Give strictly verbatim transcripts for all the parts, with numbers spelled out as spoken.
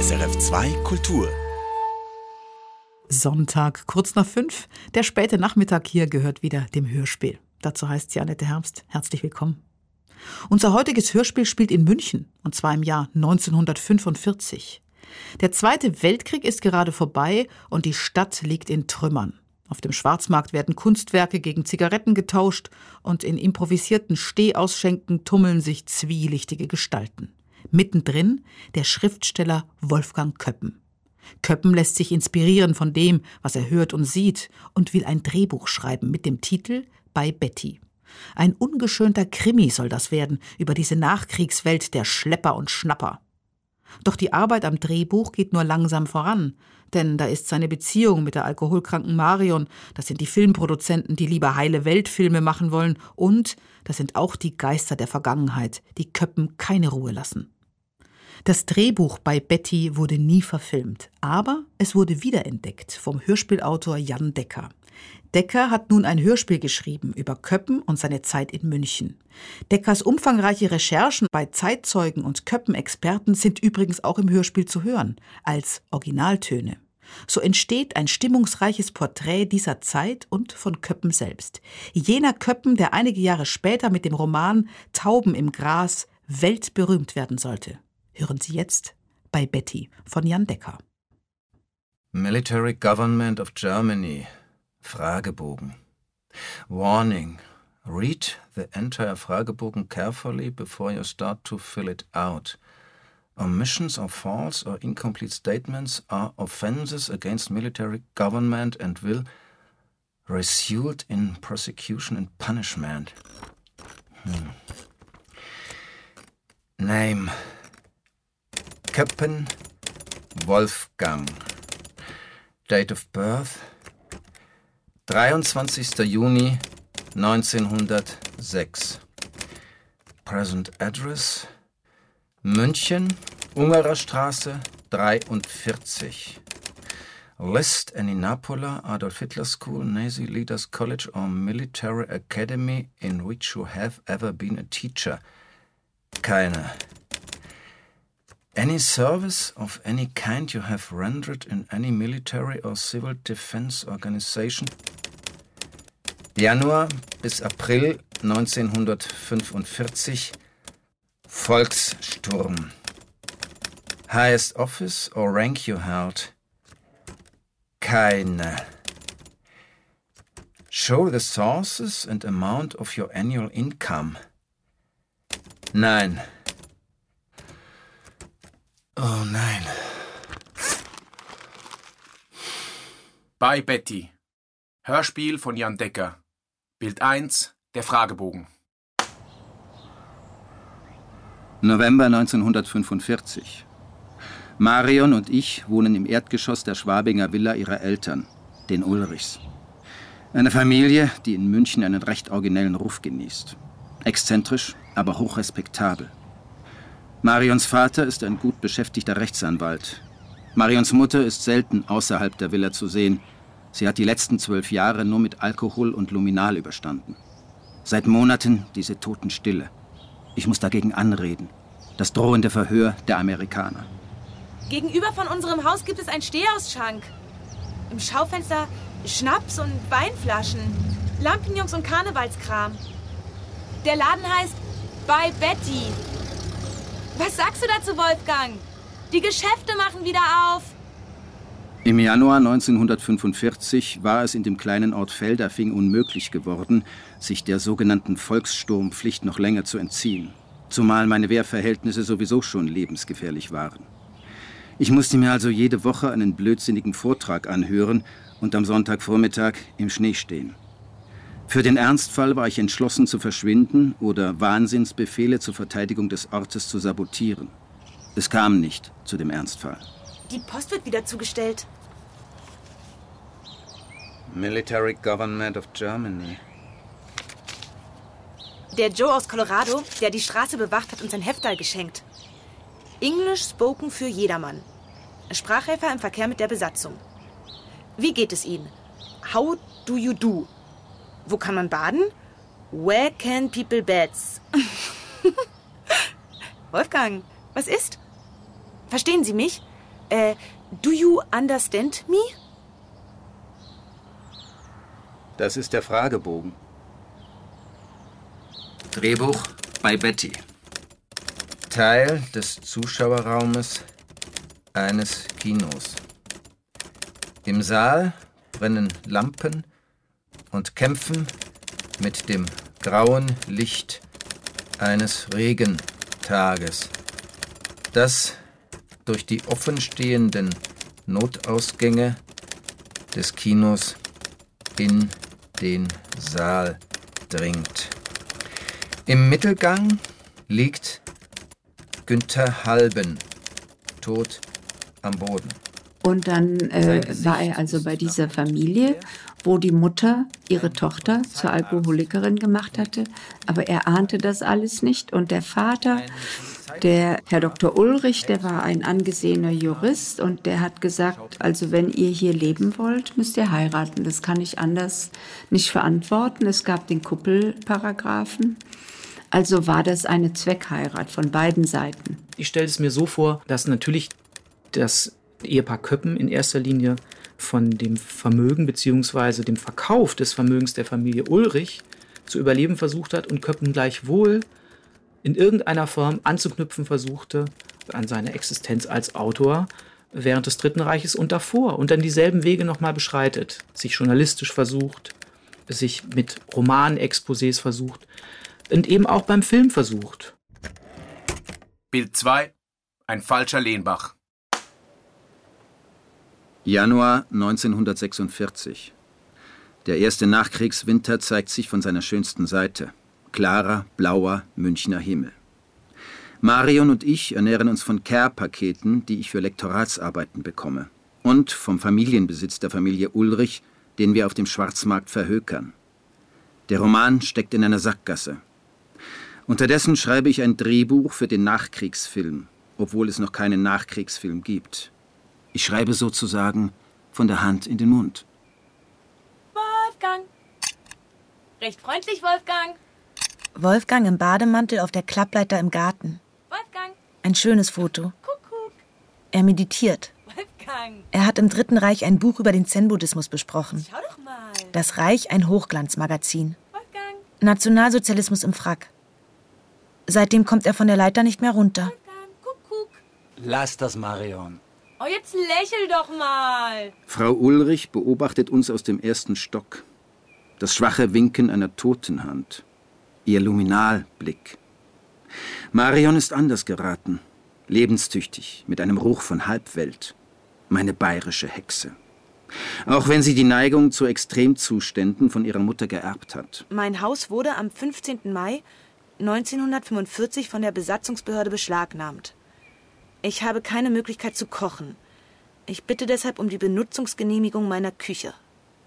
S R F zwei Kultur. Sonntag, kurz nach fünf. Der späte Nachmittag hier gehört wieder dem Hörspiel. Dazu heißt sie Annette Herbst. Herzlich willkommen. Unser heutiges Hörspiel spielt in München, und zwar im Jahr neunzehnhundertfünfundvierzig. Der Zweite Weltkrieg ist gerade vorbei und die Stadt liegt in Trümmern. Auf dem Schwarzmarkt werden Kunstwerke gegen Zigaretten getauscht und in improvisierten Stehausschenken tummeln sich zwielichtige Gestalten. Mittendrin der Schriftsteller Wolfgang Köppen. Köppen lässt sich inspirieren von dem, was er hört und sieht, und will ein Drehbuch schreiben mit dem Titel »Bei Betty«. Ein ungeschönter Krimi soll das werden über diese Nachkriegswelt der Schlepper und Schnapper. Doch die Arbeit am Drehbuch geht nur langsam voran, denn da ist seine Beziehung mit der alkoholkranken Marion, das sind die Filmproduzenten, die lieber heile Weltfilme machen wollen, und das sind auch die Geister der Vergangenheit, die Köppen keine Ruhe lassen. Das Drehbuch bei Betty wurde nie verfilmt, aber es wurde wiederentdeckt vom Hörspielautor Jan Decker. Decker hat nun ein Hörspiel geschrieben über Köppen und seine Zeit in München. Deckers umfangreiche Recherchen bei Zeitzeugen und Köppen-Experten sind übrigens auch im Hörspiel zu hören, als Originaltöne. So entsteht ein stimmungsreiches Porträt dieser Zeit und von Köppen selbst. Jener Köppen, der einige Jahre später mit dem Roman »Tauben im Gras« weltberühmt werden sollte. Hören Sie jetzt bei Betty von Jan Decker. Military Government of Germany. Fragebogen. Warning. Read the entire Fragebogen carefully before you start to fill it out. Omissions or false or incomplete statements are offenses against military government and will result in prosecution and punishment. Hmm. Name. Köppen Wolfgang. Date of birth dreiundzwanzigster Juni neunzehnhundertsechs. Present address München, Ungerer Straße dreiundvierzig. List any Napola, Adolf Hitler School, Nazi Leaders College or Military Academy in which you have ever been a teacher. Keine. Any service of any kind you have rendered in any military or civil defense organization. Januar bis April neunzehnhundertfünfundvierzig. Volkssturm. Highest office or rank you held. Keine. Show the sources and amount of your annual income. Nein. Oh nein. Bei Betty. Hörspiel von Jan Decker. Bild eins, der Fragebogen. November neunzehnhundertfünfundvierzig. Marion und ich wohnen im Erdgeschoss der Schwabinger Villa ihrer Eltern, den Ulrichs. Eine Familie, die in München einen recht originellen Ruf genießt. Exzentrisch, aber hochrespektabel. Marions Vater ist ein gut beschäftigter Rechtsanwalt. Marions Mutter ist selten außerhalb der Villa zu sehen. Sie hat die letzten zwölf Jahre nur mit Alkohol und Luminal überstanden. Seit Monaten diese Totenstille. Ich muss dagegen anreden. Das drohende Verhör der Amerikaner. Gegenüber von unserem Haus gibt es einen Stehausschank. Im Schaufenster Schnaps und Weinflaschen, Lampenjungs und Karnevalskram. Der Laden heißt Bei Betty. Was sagst du dazu, Wolfgang? Die Geschäfte machen wieder auf. Im Januar neunzehnhundertfünfundvierzig war es in dem kleinen Ort Feldafing unmöglich geworden, sich der sogenannten Volkssturmpflicht noch länger zu entziehen. Zumal meine Wehrverhältnisse sowieso schon lebensgefährlich waren. Ich musste mir also jede Woche einen blödsinnigen Vortrag anhören und am Sonntagvormittag im Schnee stehen. Für den Ernstfall war ich entschlossen zu verschwinden oder Wahnsinnsbefehle zur Verteidigung des Ortes zu sabotieren. Es kam nicht zu dem Ernstfall. Die Post wird wieder zugestellt. Military Government of Germany. Der Joe aus Colorado, der die Straße bewacht, hat uns ein Heftal geschenkt. English spoken für jedermann. Sprachhelfer im Verkehr mit der Besatzung. Wie geht es Ihnen? How do you do? Wo kann man baden? Where can people beds? Wolfgang, was ist? Verstehen Sie mich? Äh, do you understand me? Das ist der Fragebogen. Drehbuch bei Betty. Teil des Zuschauerraumes eines Kinos. Im Saal brennen Lampen und kämpfen mit dem grauen Licht eines Regentages, das durch die offenstehenden Notausgänge des Kinos in den Saal dringt. Im Mittelgang liegt Günther Halben, tot am Boden. Und dann äh, war er also bei dieser Familie, wo die Mutter ihre Tochter zur Alkoholikerin gemacht hatte. Aber er ahnte das alles nicht. Und der Vater, der Herr Doktor Ulrich, der war ein angesehener Jurist. Und der hat gesagt, also wenn ihr hier leben wollt, müsst ihr heiraten. Das kann ich anders nicht verantworten. Es gab den Kuppelparagraphen. Also war das eine Zweckheirat von beiden Seiten. Ich stelle es mir so vor, dass natürlich das Ehepaar Köppen in erster Linie von dem Vermögen bzw. dem Verkauf des Vermögens der Familie Ulrich zu überleben versucht hat und Köppen gleichwohl in irgendeiner Form anzuknüpfen versuchte an seine Existenz als Autor während des Dritten Reiches und davor und dann dieselben Wege nochmal beschreitet, sich journalistisch versucht, sich mit Romanexposés versucht und eben auch beim Film versucht. Bild zwei. Ein falscher Lehnbach. Januar neunzehnhundertsechsundvierzig. Der erste Nachkriegswinter zeigt sich von seiner schönsten Seite. Klarer, blauer Münchner Himmel. Marion und ich ernähren uns von Care-Paketen, die ich für Lektoratsarbeiten bekomme. Und vom Familienbesitz der Familie Ulrich, den wir auf dem Schwarzmarkt verhökern. Der Roman steckt in einer Sackgasse. Unterdessen schreibe ich ein Drehbuch für den Nachkriegsfilm, obwohl es noch keinen Nachkriegsfilm gibt. Ich schreibe sozusagen von der Hand in den Mund. Wolfgang. Recht freundlich, Wolfgang. Wolfgang im Bademantel auf der Klappleiter im Garten. Wolfgang. Ein schönes Foto. Kuckuck. Er meditiert. Wolfgang. Er hat im Dritten Reich ein Buch über den Zen-Buddhismus besprochen. Schau doch mal. Das Reich, ein Hochglanzmagazin. Wolfgang. Nationalsozialismus im Frack. Seitdem kommt er von der Leiter nicht mehr runter. Wolfgang. Kuckuck. Lass das, Marion. Oh, jetzt lächel doch mal. Frau Ulrich beobachtet uns aus dem ersten Stock. Das schwache Winken einer Totenhand. Ihr Luminalblick. Marion ist anders geraten. Lebenstüchtig, mit einem Ruch von Halbwelt. Meine bayerische Hexe. Auch wenn sie die Neigung zu Extremzuständen von ihrer Mutter geerbt hat. Mein Haus wurde am fünfzehnten Mai neunzehnhundertfünfundvierzig von der Besatzungsbehörde beschlagnahmt. Ich habe keine Möglichkeit zu kochen. Ich bitte deshalb um die Benutzungsgenehmigung meiner Küche.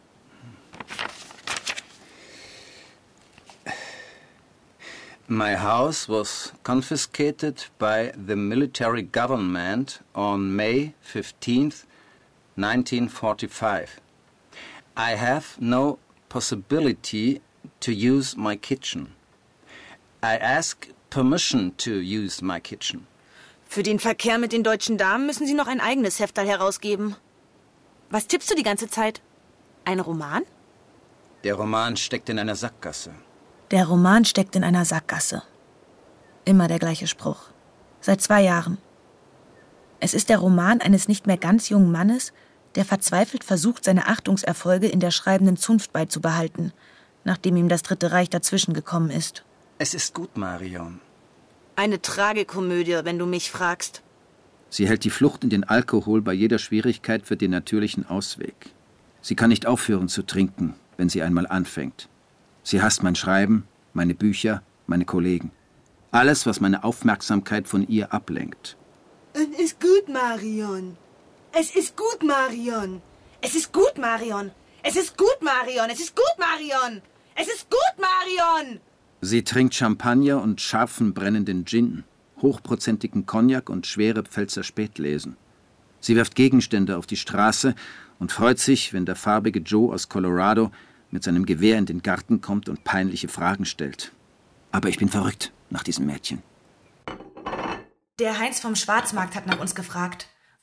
My house was confiscated by the military government on May fifteenth, nineteen forty-five. I have no possibility to use my kitchen. I ask permission to use my kitchen. Für den Verkehr mit den deutschen Damen müssen Sie noch ein eigenes Heftal herausgeben. Was tippst du die ganze Zeit? Ein Roman? Der Roman steckt in einer Sackgasse. Der Roman steckt in einer Sackgasse. Immer der gleiche Spruch. Seit zwei Jahren. Es ist der Roman eines nicht mehr ganz jungen Mannes, der verzweifelt versucht, seine Achtungserfolge in der schreibenden Zunft beizubehalten, nachdem ihm das Dritte Reich dazwischen gekommen ist. Es ist gut, Marion. Eine Tragikomödie, wenn du mich fragst. Sie hält die Flucht in den Alkohol bei jeder Schwierigkeit für den natürlichen Ausweg. Sie kann nicht aufhören zu trinken, wenn sie einmal anfängt. Sie hasst mein Schreiben, meine Bücher, meine Kollegen. Alles, was meine Aufmerksamkeit von ihr ablenkt. Es ist gut, Marion. Es ist gut, Marion. Es ist gut, Marion. Es ist gut, Marion. Es ist gut, Marion. Es ist gut, Marion. Sie trinkt Champagner und scharfen, brennenden Gin, hochprozentigen Cognac und schwere Pfälzer Spätlesen. Sie wirft Gegenstände auf die Straße und freut sich, wenn der farbige Joe aus Colorado mit seinem Gewehr in den Garten kommt und peinliche Fragen stellt. Aber ich bin verrückt nach diesem Mädchen. Der Heinz vom Schwarzmarkt hat nach uns gefragt.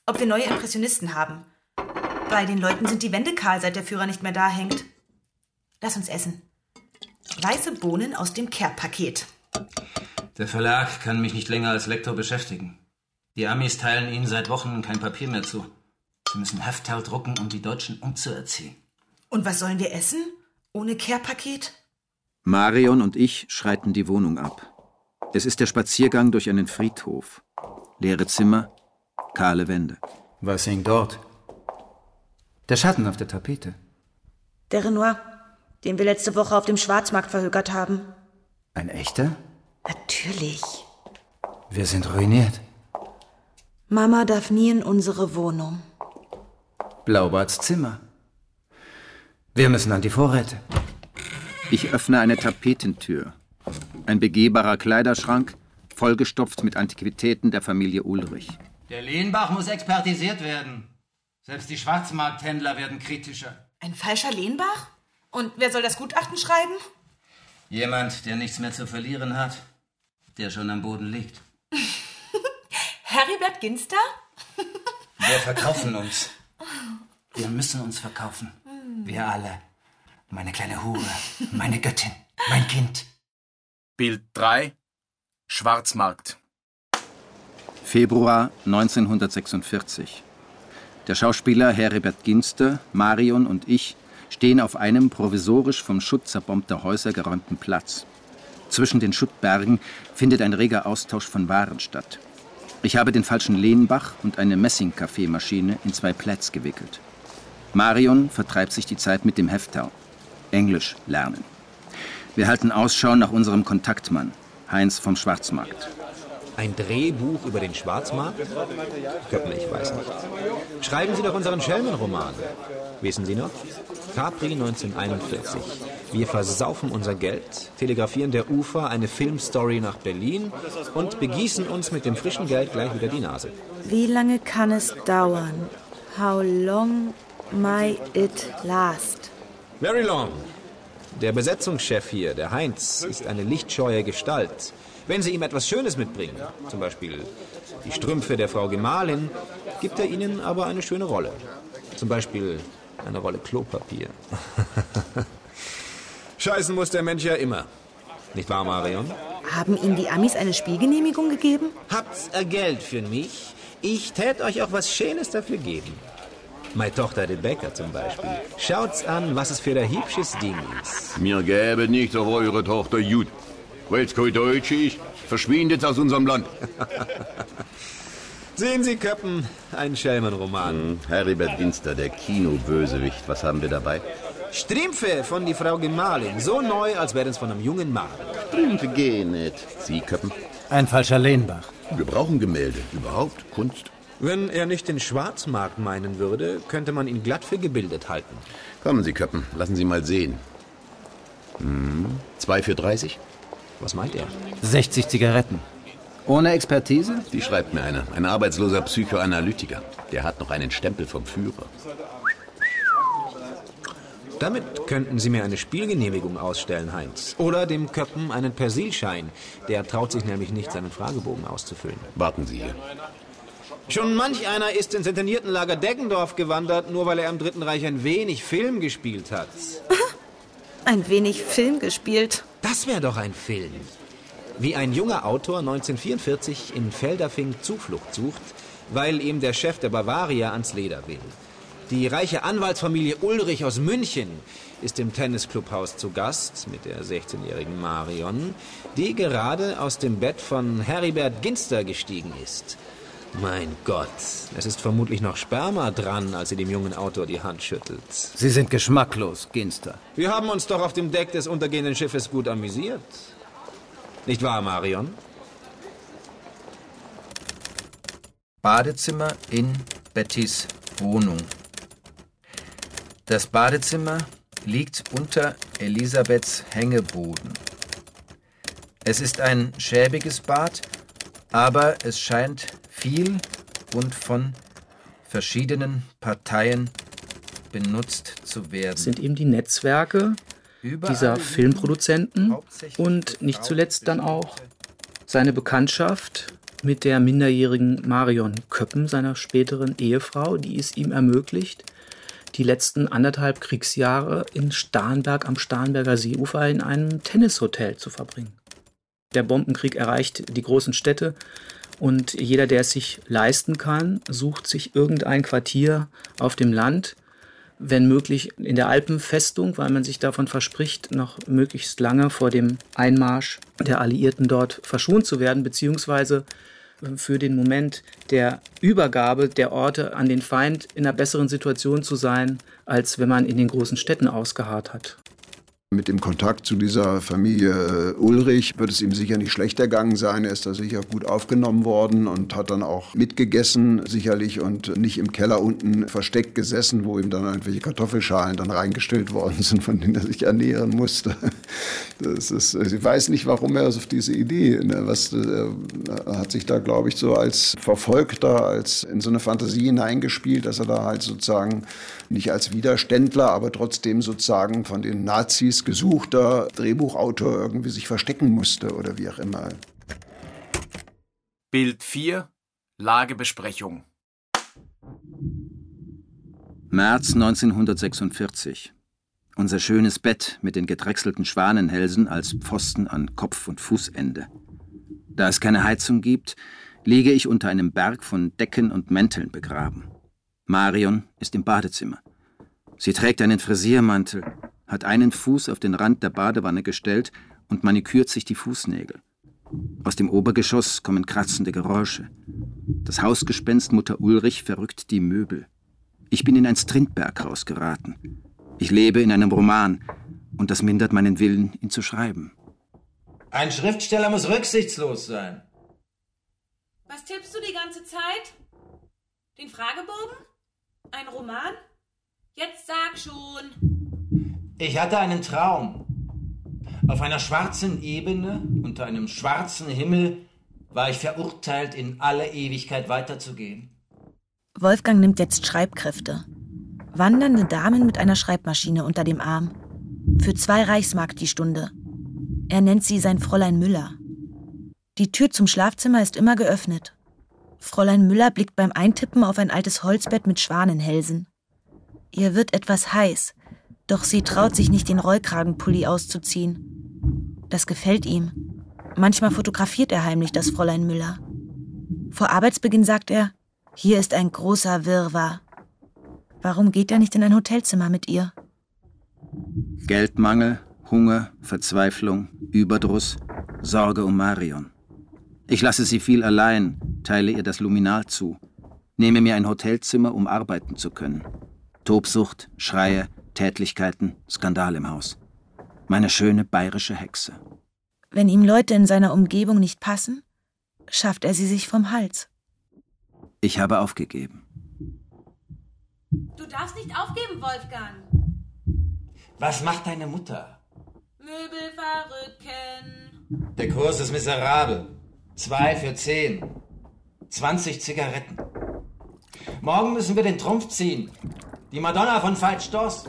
ob wir neue Impressionisten haben. Bei den Leuten sind die Wände kahl, seit der Führer nicht mehr da hängt. Lass uns essen. Weiße Bohnen aus dem Care-Paket. Der Verlag kann mich nicht länger als Lektor beschäftigen. Die Amis teilen ihnen seit Wochen kein Papier mehr zu. Sie müssen Hefterl drucken, um die Deutschen umzuerziehen. Und was sollen wir essen? Ohne Care-Paket? Marion und ich schreiten die Wohnung ab. Es ist der Spaziergang durch einen Friedhof. Leere Zimmer, kahle Wände. Was hängt dort? Der Schatten auf der Tapete. Der Renoir, den wir letzte Woche auf dem Schwarzmarkt verhökert haben. Ein echter? Natürlich. Wir sind ruiniert. Mama darf nie in unsere Wohnung. Blaubarts Zimmer. Wir müssen an die Vorräte. Ich öffne eine Tapetentür. Ein begehbarer Kleiderschrank, vollgestopft mit Antiquitäten der Familie Ulrich. Der Lehnbach muss expertisiert werden. Selbst die Schwarzmarkthändler werden kritischer. Ein falscher Lehnbach? Und wer soll das Gutachten schreiben? Jemand, der nichts mehr zu verlieren hat, der schon am Boden liegt. Heribert Ginster? Wir verkaufen uns. Wir müssen uns verkaufen. Wir alle. Meine kleine Hure, meine Göttin, mein Kind. Bild drei. Schwarzmarkt. Februar neunzehnhundertsechsundvierzig. Der Schauspieler Heribert Ginster, Marion und ich stehen auf einem provisorisch vom Schutt zerbombter Häuser geräumten Platz. Zwischen den Schuttbergen findet ein reger Austausch von Waren statt. Ich habe den falschen Lehnbach und eine Messing-Kaffeemaschine in zwei Plätz gewickelt. Marion vertreibt sich die Zeit mit dem Hefterl. Englisch lernen. Wir halten Ausschau nach unserem Kontaktmann, Heinz vom Schwarzmarkt. Ein Drehbuch über den Schwarzmarkt? Köppen, ich weiß nicht. Schreiben Sie doch unseren Schelmenroman. Wissen Sie noch? Capri neunzehnhunderteinundvierzig. Wir versaufen unser Geld, telegrafieren der Ufer eine Filmstory nach Berlin und begießen uns mit dem frischen Geld gleich wieder die Nase. Wie lange kann es dauern? How long might it last? Very long. Der Besetzungschef hier, der Heinz, ist eine lichtscheue Gestalt. Wenn Sie ihm etwas Schönes mitbringen, zum Beispiel die Strümpfe der Frau Gemahlin, gibt er Ihnen aber eine schöne Rolle. Zum Beispiel eine Rolle Klopapier. Scheißen muss der Mensch ja immer. Nicht wahr, Marion? Haben Ihnen die Amis eine Spielgenehmigung gegeben? Habt ihr Geld für mich? Ich tät euch auch was Schönes dafür geben. Meine Tochter Rebecca zum Beispiel. Schaut's an, was es für ein hübsches Ding ist. Mir gäbe nicht auf eure Tochter Jud. Weil's kein Deutsch ist, verschwindet aus unserem Land. Sehen Sie, Köppen, ein Schelmenroman. Hm, Heribert Ginster, der Kinobösewicht. Was haben wir dabei? Strümpfe von die Frau Gemahlin. So neu, als wären's von einem jungen Mann. Strümpfe gehen nicht. Sie, Köppen? Ein falscher Lehnbach. Wir brauchen Gemälde. Überhaupt Kunst. Wenn er nicht den Schwarzmarkt meinen würde, könnte man ihn glatt für gebildet halten. Kommen Sie, Köppen. Lassen Sie mal sehen. Hm, zwei für dreißig? Was meint er? sechzig Zigaretten. Ohne Expertise? Die schreibt mir eine. Ein arbeitsloser Psychoanalytiker. Der hat noch einen Stempel vom Führer. Damit könnten Sie mir eine Spielgenehmigung ausstellen, Heinz. Oder dem Köppen einen Persilschein. Der traut sich nämlich nicht, seinen Fragebogen auszufüllen. Warten Sie hier. Schon manch einer ist ins internierten Lager Deggendorf gewandert, nur weil er im Dritten Reich ein wenig Film gespielt hat. Ein wenig Film gespielt. Das wäre doch ein Film. Wie ein junger Autor neunzehnhundertvierundvierzig in Feldafing Zuflucht sucht, weil ihm der Chef der Bavaria ans Leder will. Die reiche Anwaltsfamilie Ulrich aus München ist im Tennisclubhaus zu Gast mit der sechzehnjährigen Marion, die gerade aus dem Bett von Heribert Ginster gestiegen ist. Mein Gott, es ist vermutlich noch Sperma dran, als sie dem jungen Autor die Hand schüttelt. Sie sind geschmacklos, Ginster. Wir haben uns doch auf dem Deck des untergehenden Schiffes gut amüsiert. Nicht wahr, Marion? Badezimmer in Bettys Wohnung. Das Badezimmer liegt unter Elisabeths Hängeboden. Es ist ein schäbiges Bad, aber es scheint viel und von verschiedenen Parteien benutzt zu werden. Das sind eben die Netzwerke dieser Filmproduzenten und nicht zuletzt dann auch seine Bekanntschaft mit der minderjährigen Marion Köppen, seiner späteren Ehefrau, die es ihm ermöglicht, die letzten anderthalb Kriegsjahre in Starnberg am Starnberger Seeufer in einem Tennishotel zu verbringen. Der Bombenkrieg erreicht die großen Städte und jeder, der es sich leisten kann, sucht sich irgendein Quartier auf dem Land, wenn möglich in der Alpenfestung, weil man sich davon verspricht, noch möglichst lange vor dem Einmarsch der Alliierten dort verschont zu werden, beziehungsweise für den Moment der Übergabe der Orte an den Feind in einer besseren Situation zu sein, als wenn man in den großen Städten ausgeharrt hat. Mit dem Kontakt zu dieser Familie Ulrich wird es ihm sicher nicht schlecht ergangen sein. Er ist da sicher gut aufgenommen worden und hat dann auch mitgegessen, sicherlich, und nicht im Keller unten versteckt gesessen, wo ihm dann irgendwelche Kartoffelschalen dann reingestellt worden sind, von denen er sich ernähren musste. Das ist, ich weiß nicht, warum er auf diese Idee, ne, was, er hat sich da, glaube ich, so als Verfolgter, als in so eine Fantasie hineingespielt, dass er da halt sozusagen nicht als Widerständler, aber trotzdem sozusagen von den Nazis gesuchter Drehbuchautor irgendwie sich verstecken musste oder wie auch immer. Bild vier, Lagebesprechung. März neunzehnhundertsechsundvierzig. Unser schönes Bett mit den gedrechselten Schwanenhälsen als Pfosten an Kopf- und Fußende. Da es keine Heizung gibt, liege ich unter einem Berg von Decken und Mänteln begraben. Marion ist im Badezimmer. Sie trägt einen Frisiermantel, hat einen Fuß auf den Rand der Badewanne gestellt und manikürt sich die Fußnägel. Aus dem Obergeschoss kommen kratzende Geräusche. Das Hausgespenst Mutter Ulrich verrückt die Möbel. Ich bin in ein Strindberg-Haus geraten. Ich lebe in einem Roman und das mindert meinen Willen, ihn zu schreiben. Ein Schriftsteller muss rücksichtslos sein. Was tippst du die ganze Zeit? Den Fragebogen? Ein Roman? Jetzt sag schon. Ich hatte einen Traum. Auf einer schwarzen Ebene, unter einem schwarzen Himmel, war ich verurteilt, in alle Ewigkeit weiterzugehen. Wolfgang nimmt jetzt Schreibkräfte. Wandernde Damen mit einer Schreibmaschine unter dem Arm. Für zwei Reichsmark die Stunde. Er nennt sie sein Fräulein Müller. Die Tür zum Schlafzimmer ist immer geöffnet. Fräulein Müller blickt beim Eintippen auf ein altes Holzbett mit Schwanenhälsen. Ihr wird etwas heiß, doch sie traut sich nicht, den Rollkragenpulli auszuziehen. Das gefällt ihm. Manchmal fotografiert er heimlich das Fräulein Müller. Vor Arbeitsbeginn sagt er, hier ist ein großer Wirrwarr. Warum geht er nicht in ein Hotelzimmer mit ihr? Geldmangel, Hunger, Verzweiflung, Überdruss, Sorge um Marion. Ich lasse sie viel allein, teile ihr das Luminal zu, nehme mir ein Hotelzimmer, um arbeiten zu können. Tobsucht, Schreie, Tätlichkeiten, Skandal im Haus. Meine schöne bayerische Hexe. Wenn ihm Leute in seiner Umgebung nicht passen, schafft er sie sich vom Hals. Ich habe aufgegeben. Du darfst nicht aufgeben, Wolfgang. Was macht deine Mutter? Möbel verrücken. Der Kurs ist miserabel. Zwei für zehn. Zwanzig Zigaretten. Morgen müssen wir den Trumpf ziehen. Die Madonna von Veit Stoss.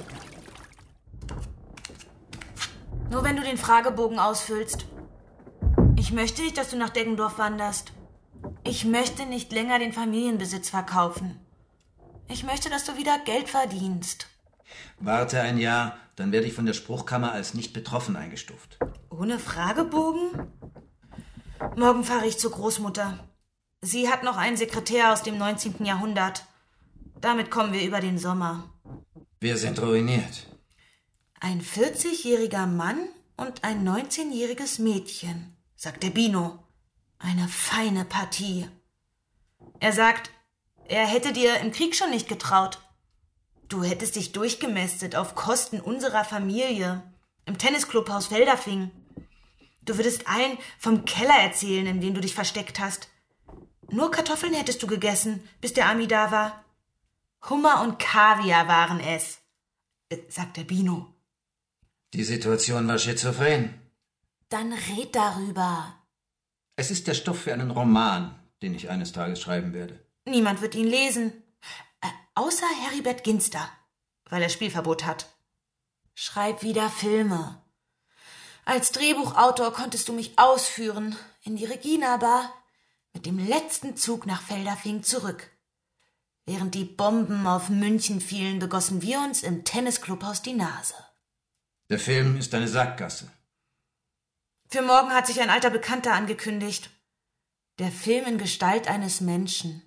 Nur wenn du den Fragebogen ausfüllst. Ich möchte nicht, dass du nach Deggendorf wanderst. Ich möchte nicht länger den Familienbesitz verkaufen. Ich möchte, dass du wieder Geld verdienst. Warte ein Jahr, dann werde ich von der Spruchkammer als nicht betroffen eingestuft. Ohne Fragebogen? Morgen fahre ich zur Großmutter. Sie hat noch einen Sekretär aus dem neunzehnten Jahrhundert. Damit kommen wir über den Sommer. Wir sind ruiniert. Ein vierzigjähriger Mann und ein neunzehnjähriges Mädchen, sagt der Bino. Eine feine Partie. Er sagt, er hätte dir im Krieg schon nicht getraut. Du hättest dich durchgemästet auf Kosten unserer Familie im Tennisclubhaus Feldafing. Du würdest allen vom Keller erzählen, in dem du dich versteckt hast. Nur Kartoffeln hättest du gegessen, bis der Ami da war. Hummer und Kaviar waren es, sagt der Bino. Die Situation war schizophren. Dann red darüber. Es ist der Stoff für einen Roman, den ich eines Tages schreiben werde. Niemand wird ihn lesen. Äh, außer Heribert Ginster, weil er Spielverbot hat. Schreib wieder Filme. Als Drehbuchautor konntest du mich ausführen in die Regina Bar mit dem letzten Zug nach Feldafing zurück. Während die Bomben auf München fielen, begossen wir uns im Tennisclubhaus die Nase. Der Film ist eine Sackgasse. Für morgen hat sich ein alter Bekannter angekündigt. Der Film in Gestalt eines Menschen.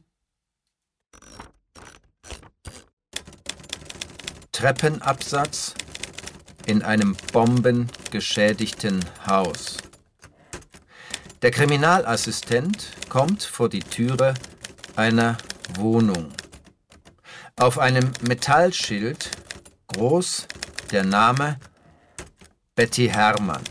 Treppenabsatz in einem bombengeschädigten Haus. Der Kriminalassistent kommt vor die Türe einer Wohnung. Auf einem Metallschild groß der Name Betty Hermann.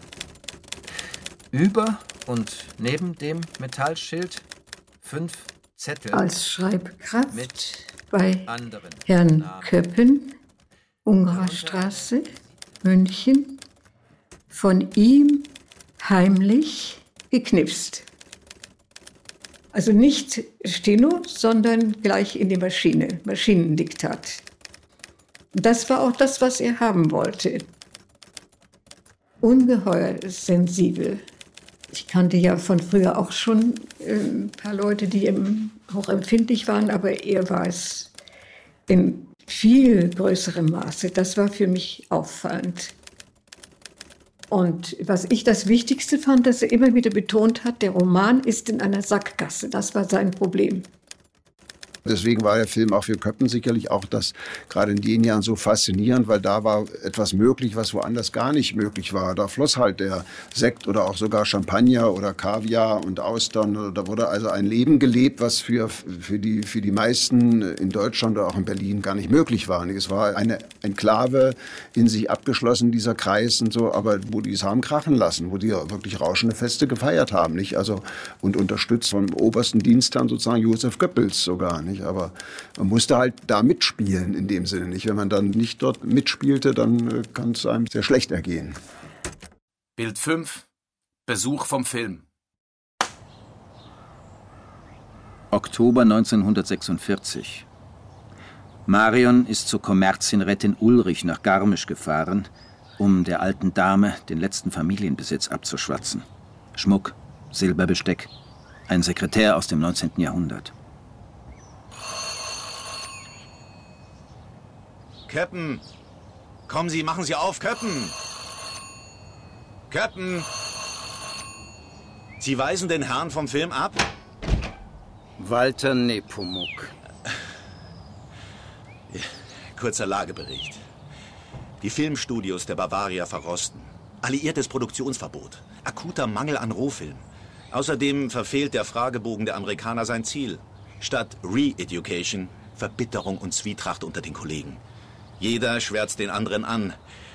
Über und neben dem Metallschild fünf Zettel als Schreibkraft mit bei anderen Herrn Namen. Köppen, Ungarer Straße, München, von ihm heimlich geknipst. Also nicht Steno, sondern gleich in die Maschine, Maschinendiktat. Das war auch das, was er haben wollte. Ungeheuer sensibel. Ich kannte ja von früher auch schon äh, ein paar Leute, die eben hochempfindlich waren, aber er war es in viel größerem Maße. Das war für mich auffallend. Und was ich das Wichtigste fand, dass er immer wieder betont hat, der Roman ist in einer Sackgasse. Das war sein Problem. Deswegen war der Film auch für Köppen sicherlich auch das gerade in den Jahren so faszinierend, weil da war etwas möglich, was woanders gar nicht möglich war. Da floss halt der Sekt oder auch sogar Champagner oder Kaviar und Austern. Da wurde also ein Leben gelebt, was für, für, die, für die meisten in Deutschland oder auch in Berlin gar nicht möglich war. Es war eine Enklave in sich abgeschlossen, dieser Kreis und so, aber wo die es haben krachen lassen, wo die wirklich rauschende Feste gefeiert haben, nicht? Also, und unterstützt vom obersten Dienstherrn sozusagen Josef Goebbels sogar, nicht? Aber man musste halt da mitspielen in dem Sinne nicht. Wenn man dann nicht dort mitspielte, dann kann es einem sehr schlecht ergehen. Bild fünf. Besuch vom Film. Oktober neunzehnhundertsechsundvierzig. Marion ist zur Kommerzienrätin Ulrich nach Garmisch gefahren, um der alten Dame den letzten Familienbesitz abzuschwatzen. Schmuck, Silberbesteck, ein Sekretär aus dem neunzehnten Jahrhundert. Köppen! Kommen Sie, machen Sie auf, Köppen! Köppen! Sie weisen den Herrn vom Film ab? Walter Nepomuk. Kurzer Lagebericht. Die Filmstudios der Bavaria verrosten. Alliiertes Produktionsverbot. Akuter Mangel an Rohfilm. Außerdem verfehlt der Fragebogen der Amerikaner sein Ziel. Statt Re-Education, Verbitterung und Zwietracht unter den Kollegen. Jeder schwärzt den anderen an.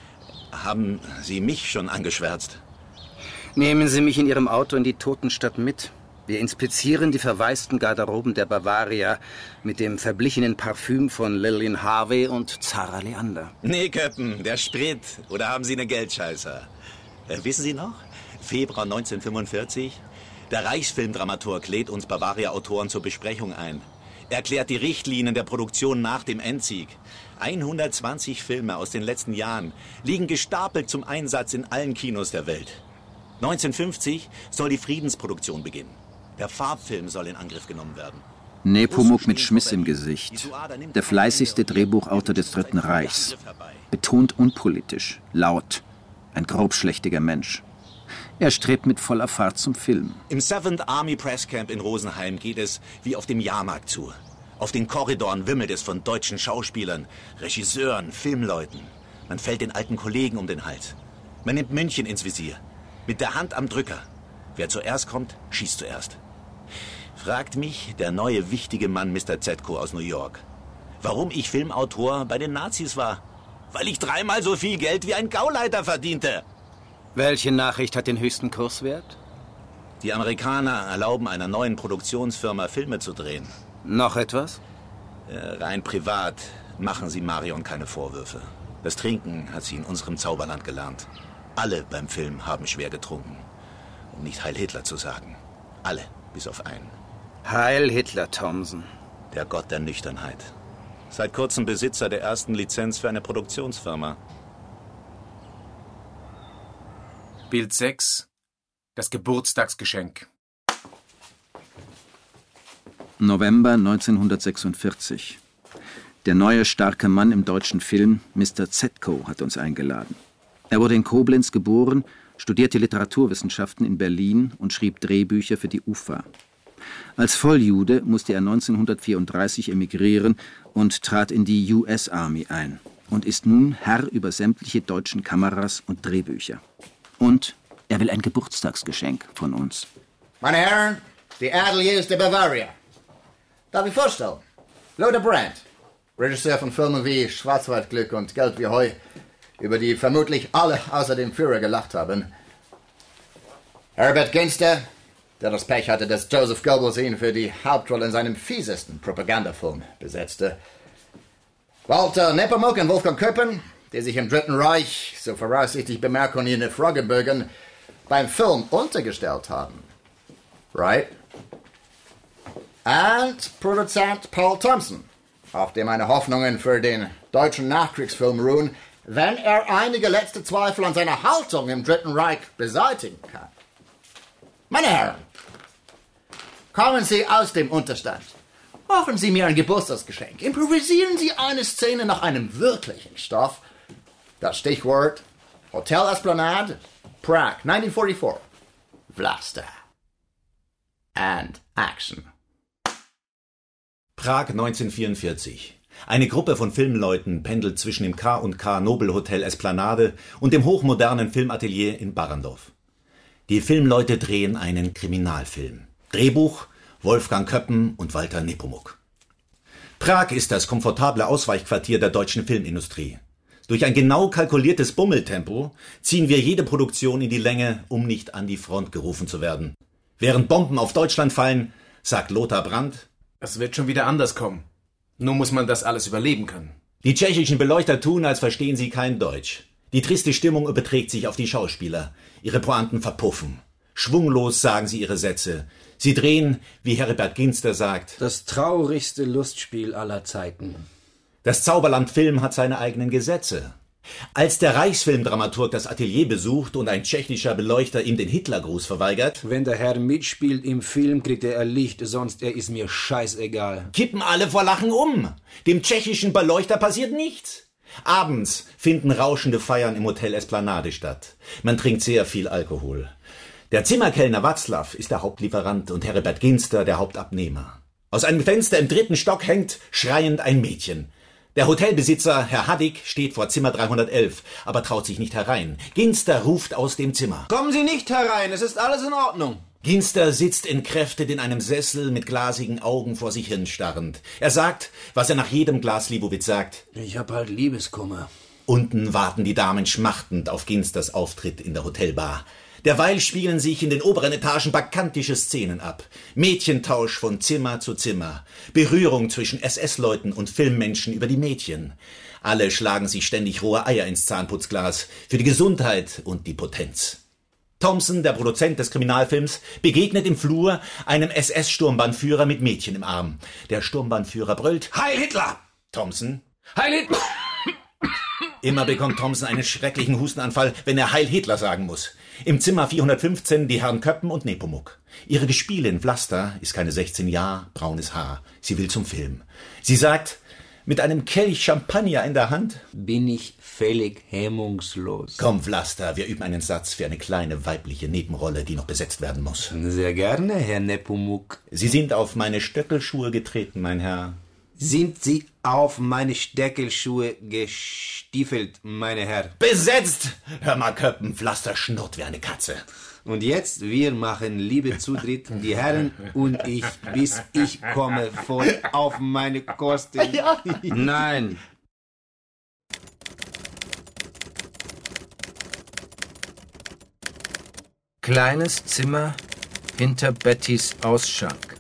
Haben Sie mich schon angeschwärzt? Nehmen Sie mich in Ihrem Auto in die Totenstadt mit. Wir inspizieren die verwaisten Garderoben der Bavaria mit dem verblichenen Parfüm von Lillian Harvey und Zara Leander. Nee, Köppen, der Sprit. Oder haben Sie eine Geldscheißer? Äh, wissen Sie noch? Februar neunzehnhundertfünfundvierzig? Der Reichsfilmdramaturg lädt uns Bavaria-Autoren zur Besprechung ein. Er erklärt die Richtlinien der Produktion nach dem Endsieg. hundertzwanzig Filme aus den letzten Jahren liegen gestapelt zum Einsatz in allen Kinos der Welt. neunzehnhundertfünfzig soll die Friedensproduktion beginnen. Der Farbfilm soll in Angriff genommen werden. Nepomuk mit Schmiss im Gesicht. Der fleißigste Drehbuchautor des Dritten Reichs. Betont unpolitisch, laut. Ein grobschlächtiger Mensch. Er strebt mit voller Fahrt zum Film. Im Seventh Army Press Camp in Rosenheim geht es wie auf dem Jahrmarkt zu. Auf den Korridoren wimmelt es von deutschen Schauspielern, Regisseuren, Filmleuten. Man fällt den alten Kollegen um den Hals. Man nimmt München ins Visier. Mit der Hand am Drücker. Wer zuerst kommt, schießt zuerst. Fragt mich der neue wichtige Mann Mister Zetko aus New York, warum ich Filmautor bei den Nazis war. Weil ich dreimal so viel Geld wie ein Gauleiter verdiente. Welche Nachricht hat den höchsten Kurswert? Die Amerikaner erlauben einer neuen Produktionsfirma Filme zu drehen. Noch etwas? Äh, rein privat machen Sie Marion keine Vorwürfe. Das Trinken hat sie in unserem Zauberland gelernt. Alle beim Film haben schwer getrunken. Um nicht Heil Hitler zu sagen. Alle, bis auf einen. Heil Hitler, Thomsen. Der Gott der Nüchternheit. Seit kurzem Besitzer der ersten Lizenz für eine Produktionsfirma. Bild sechs. Das Geburtstagsgeschenk. November neunzehnhundertsechsundvierzig. Der neue starke Mann im deutschen Film, Mister Zetko, hat uns eingeladen. Er wurde in Koblenz geboren, studierte Literaturwissenschaften in Berlin und schrieb Drehbücher für die U F A. Als Volljude musste er neunzehnhundertvierunddreißig emigrieren und trat in die U S Army ein und ist nun Herr über sämtliche deutschen Kameras und Drehbücher. Und er will ein Geburtstagsgeschenk von uns. Meine Herren, die Adeliers der Bavaria. Darf ich vorstellen? Lothar Brandt, Regisseur von Filmen wie Schwarzwaldglück und Geld wie Heu, über die vermutlich alle außer dem Führer gelacht haben. Herbert Ginster, der das Pech hatte, dass Joseph Goebbels ihn für die Hauptrolle in seinem fiesesten Propagandafilm besetzte. Walter Nepomuk und Wolfgang Köppen, die sich im Dritten Reich, so voraussichtlich Bemerkungen in den Fragebögen, beim Film untergestellt haben. Right? Und Produzent Paul Thompson, auf dem meine Hoffnungen für den deutschen Nachkriegsfilm ruhen, wenn er einige letzte Zweifel an seiner Haltung im Dritten Reich beseitigen kann. Meine Herren, kommen Sie aus dem Unterstand. Machen Sie mir ein Geburtstagsgeschenk. Improvisieren Sie eine Szene nach einem wirklichen Stoff. Das Stichwort Hotel Esplanade, Prague, neunzehnhundertvierundvierzig. Vlasta. And action. Prag neunzehnhundertvierundvierzig. Eine Gruppe von Filmleuten pendelt zwischen dem K und K Nobelhotel Esplanade und dem hochmodernen Filmatelier in Barrendorf. Die Filmleute drehen einen Kriminalfilm. Drehbuch Wolfgang Köppen und Walter Nepomuk. Prag ist das komfortable Ausweichquartier der deutschen Filmindustrie. Durch ein genau kalkuliertes Bummeltempo ziehen wir jede Produktion in die Länge, um nicht an die Front gerufen zu werden. Während Bomben auf Deutschland fallen, sagt Lothar Brandt: Es wird schon wieder anders kommen. Nur muss man das alles überleben können. Die tschechischen Beleuchter tun, als verstehen sie kein Deutsch. Die triste Stimmung überträgt sich auf die Schauspieler. Ihre Pointen verpuffen. Schwunglos sagen sie ihre Sätze. Sie drehen, wie Herbert Ginster sagt, das traurigste Lustspiel aller Zeiten. Das Zauberland Film hat seine eigenen Gesetze. Als der Reichsfilmdramaturg das Atelier besucht und ein tschechischer Beleuchter ihm den Hitlergruß verweigert: Wenn der Herr mitspielt im Film, kriegt er Licht, sonst er ist mir scheißegal. Kippen alle vor Lachen um. Dem tschechischen Beleuchter passiert nichts. Abends finden rauschende Feiern im Hotel Esplanade statt. Man trinkt sehr viel Alkohol. Der Zimmerkellner Václav ist der Hauptlieferant und Herbert Ginster der Hauptabnehmer. Aus einem Fenster im dritten Stock hängt schreiend ein Mädchen. Der Hotelbesitzer, Herr Haddig, steht vor Zimmer dreihundertelf, aber traut sich nicht herein. Ginster ruft aus dem Zimmer: Kommen Sie nicht herein, es ist alles in Ordnung. Ginster sitzt entkräftet in einem Sessel mit glasigen Augen vor sich hin starrend. Er sagt, was er nach jedem Glas Libowitz sagt: Ich hab halt Liebeskummer. Unten warten die Damen schmachtend auf Ginsters Auftritt in der Hotelbar. Derweil spielen sich in den oberen Etagen bakantische Szenen ab. Mädchentausch von Zimmer zu Zimmer. Berührung zwischen S S-Leuten und Filmmenschen über die Mädchen. Alle schlagen sich ständig rohe Eier ins Zahnputzglas. Für die Gesundheit und die Potenz. Thompson, der Produzent des Kriminalfilms, begegnet im Flur einem S S-Sturmbannführer mit Mädchen im Arm. Der Sturmbannführer brüllt: Heil Hitler! Thompson: Heil Hitler! Immer bekommt Thompson einen schrecklichen Hustenanfall, wenn er Heil Hitler sagen muss. Im Zimmer vierhundertfünfzehn die Herren Köppen und Nepomuk. Ihre Gespielin Vlasta ist keine sechzehn Jahre, braunes Haar. Sie will zum Film. Sie sagt, mit einem Kelch Champagner in der Hand: Bin ich völlig hemmungslos. Komm, Vlasta, wir üben einen Satz für eine kleine weibliche Nebenrolle, die noch besetzt werden muss. Sehr gerne, Herr Nepomuk. Sie sind auf meine Stöckelschuhe getreten, mein Herr. Sind Sie auf meine Stöckelschuhe gestiefelt, meine Herr? Besetzt! Hör mal, Köppen, Pflaster schnurrt wie eine Katze. Und jetzt, wir machen Liebe Zutritt, die Herren und ich, bis ich komme voll auf meine Kosten. Ja. Nein. Kleines Zimmer hinter Bettys Ausschank.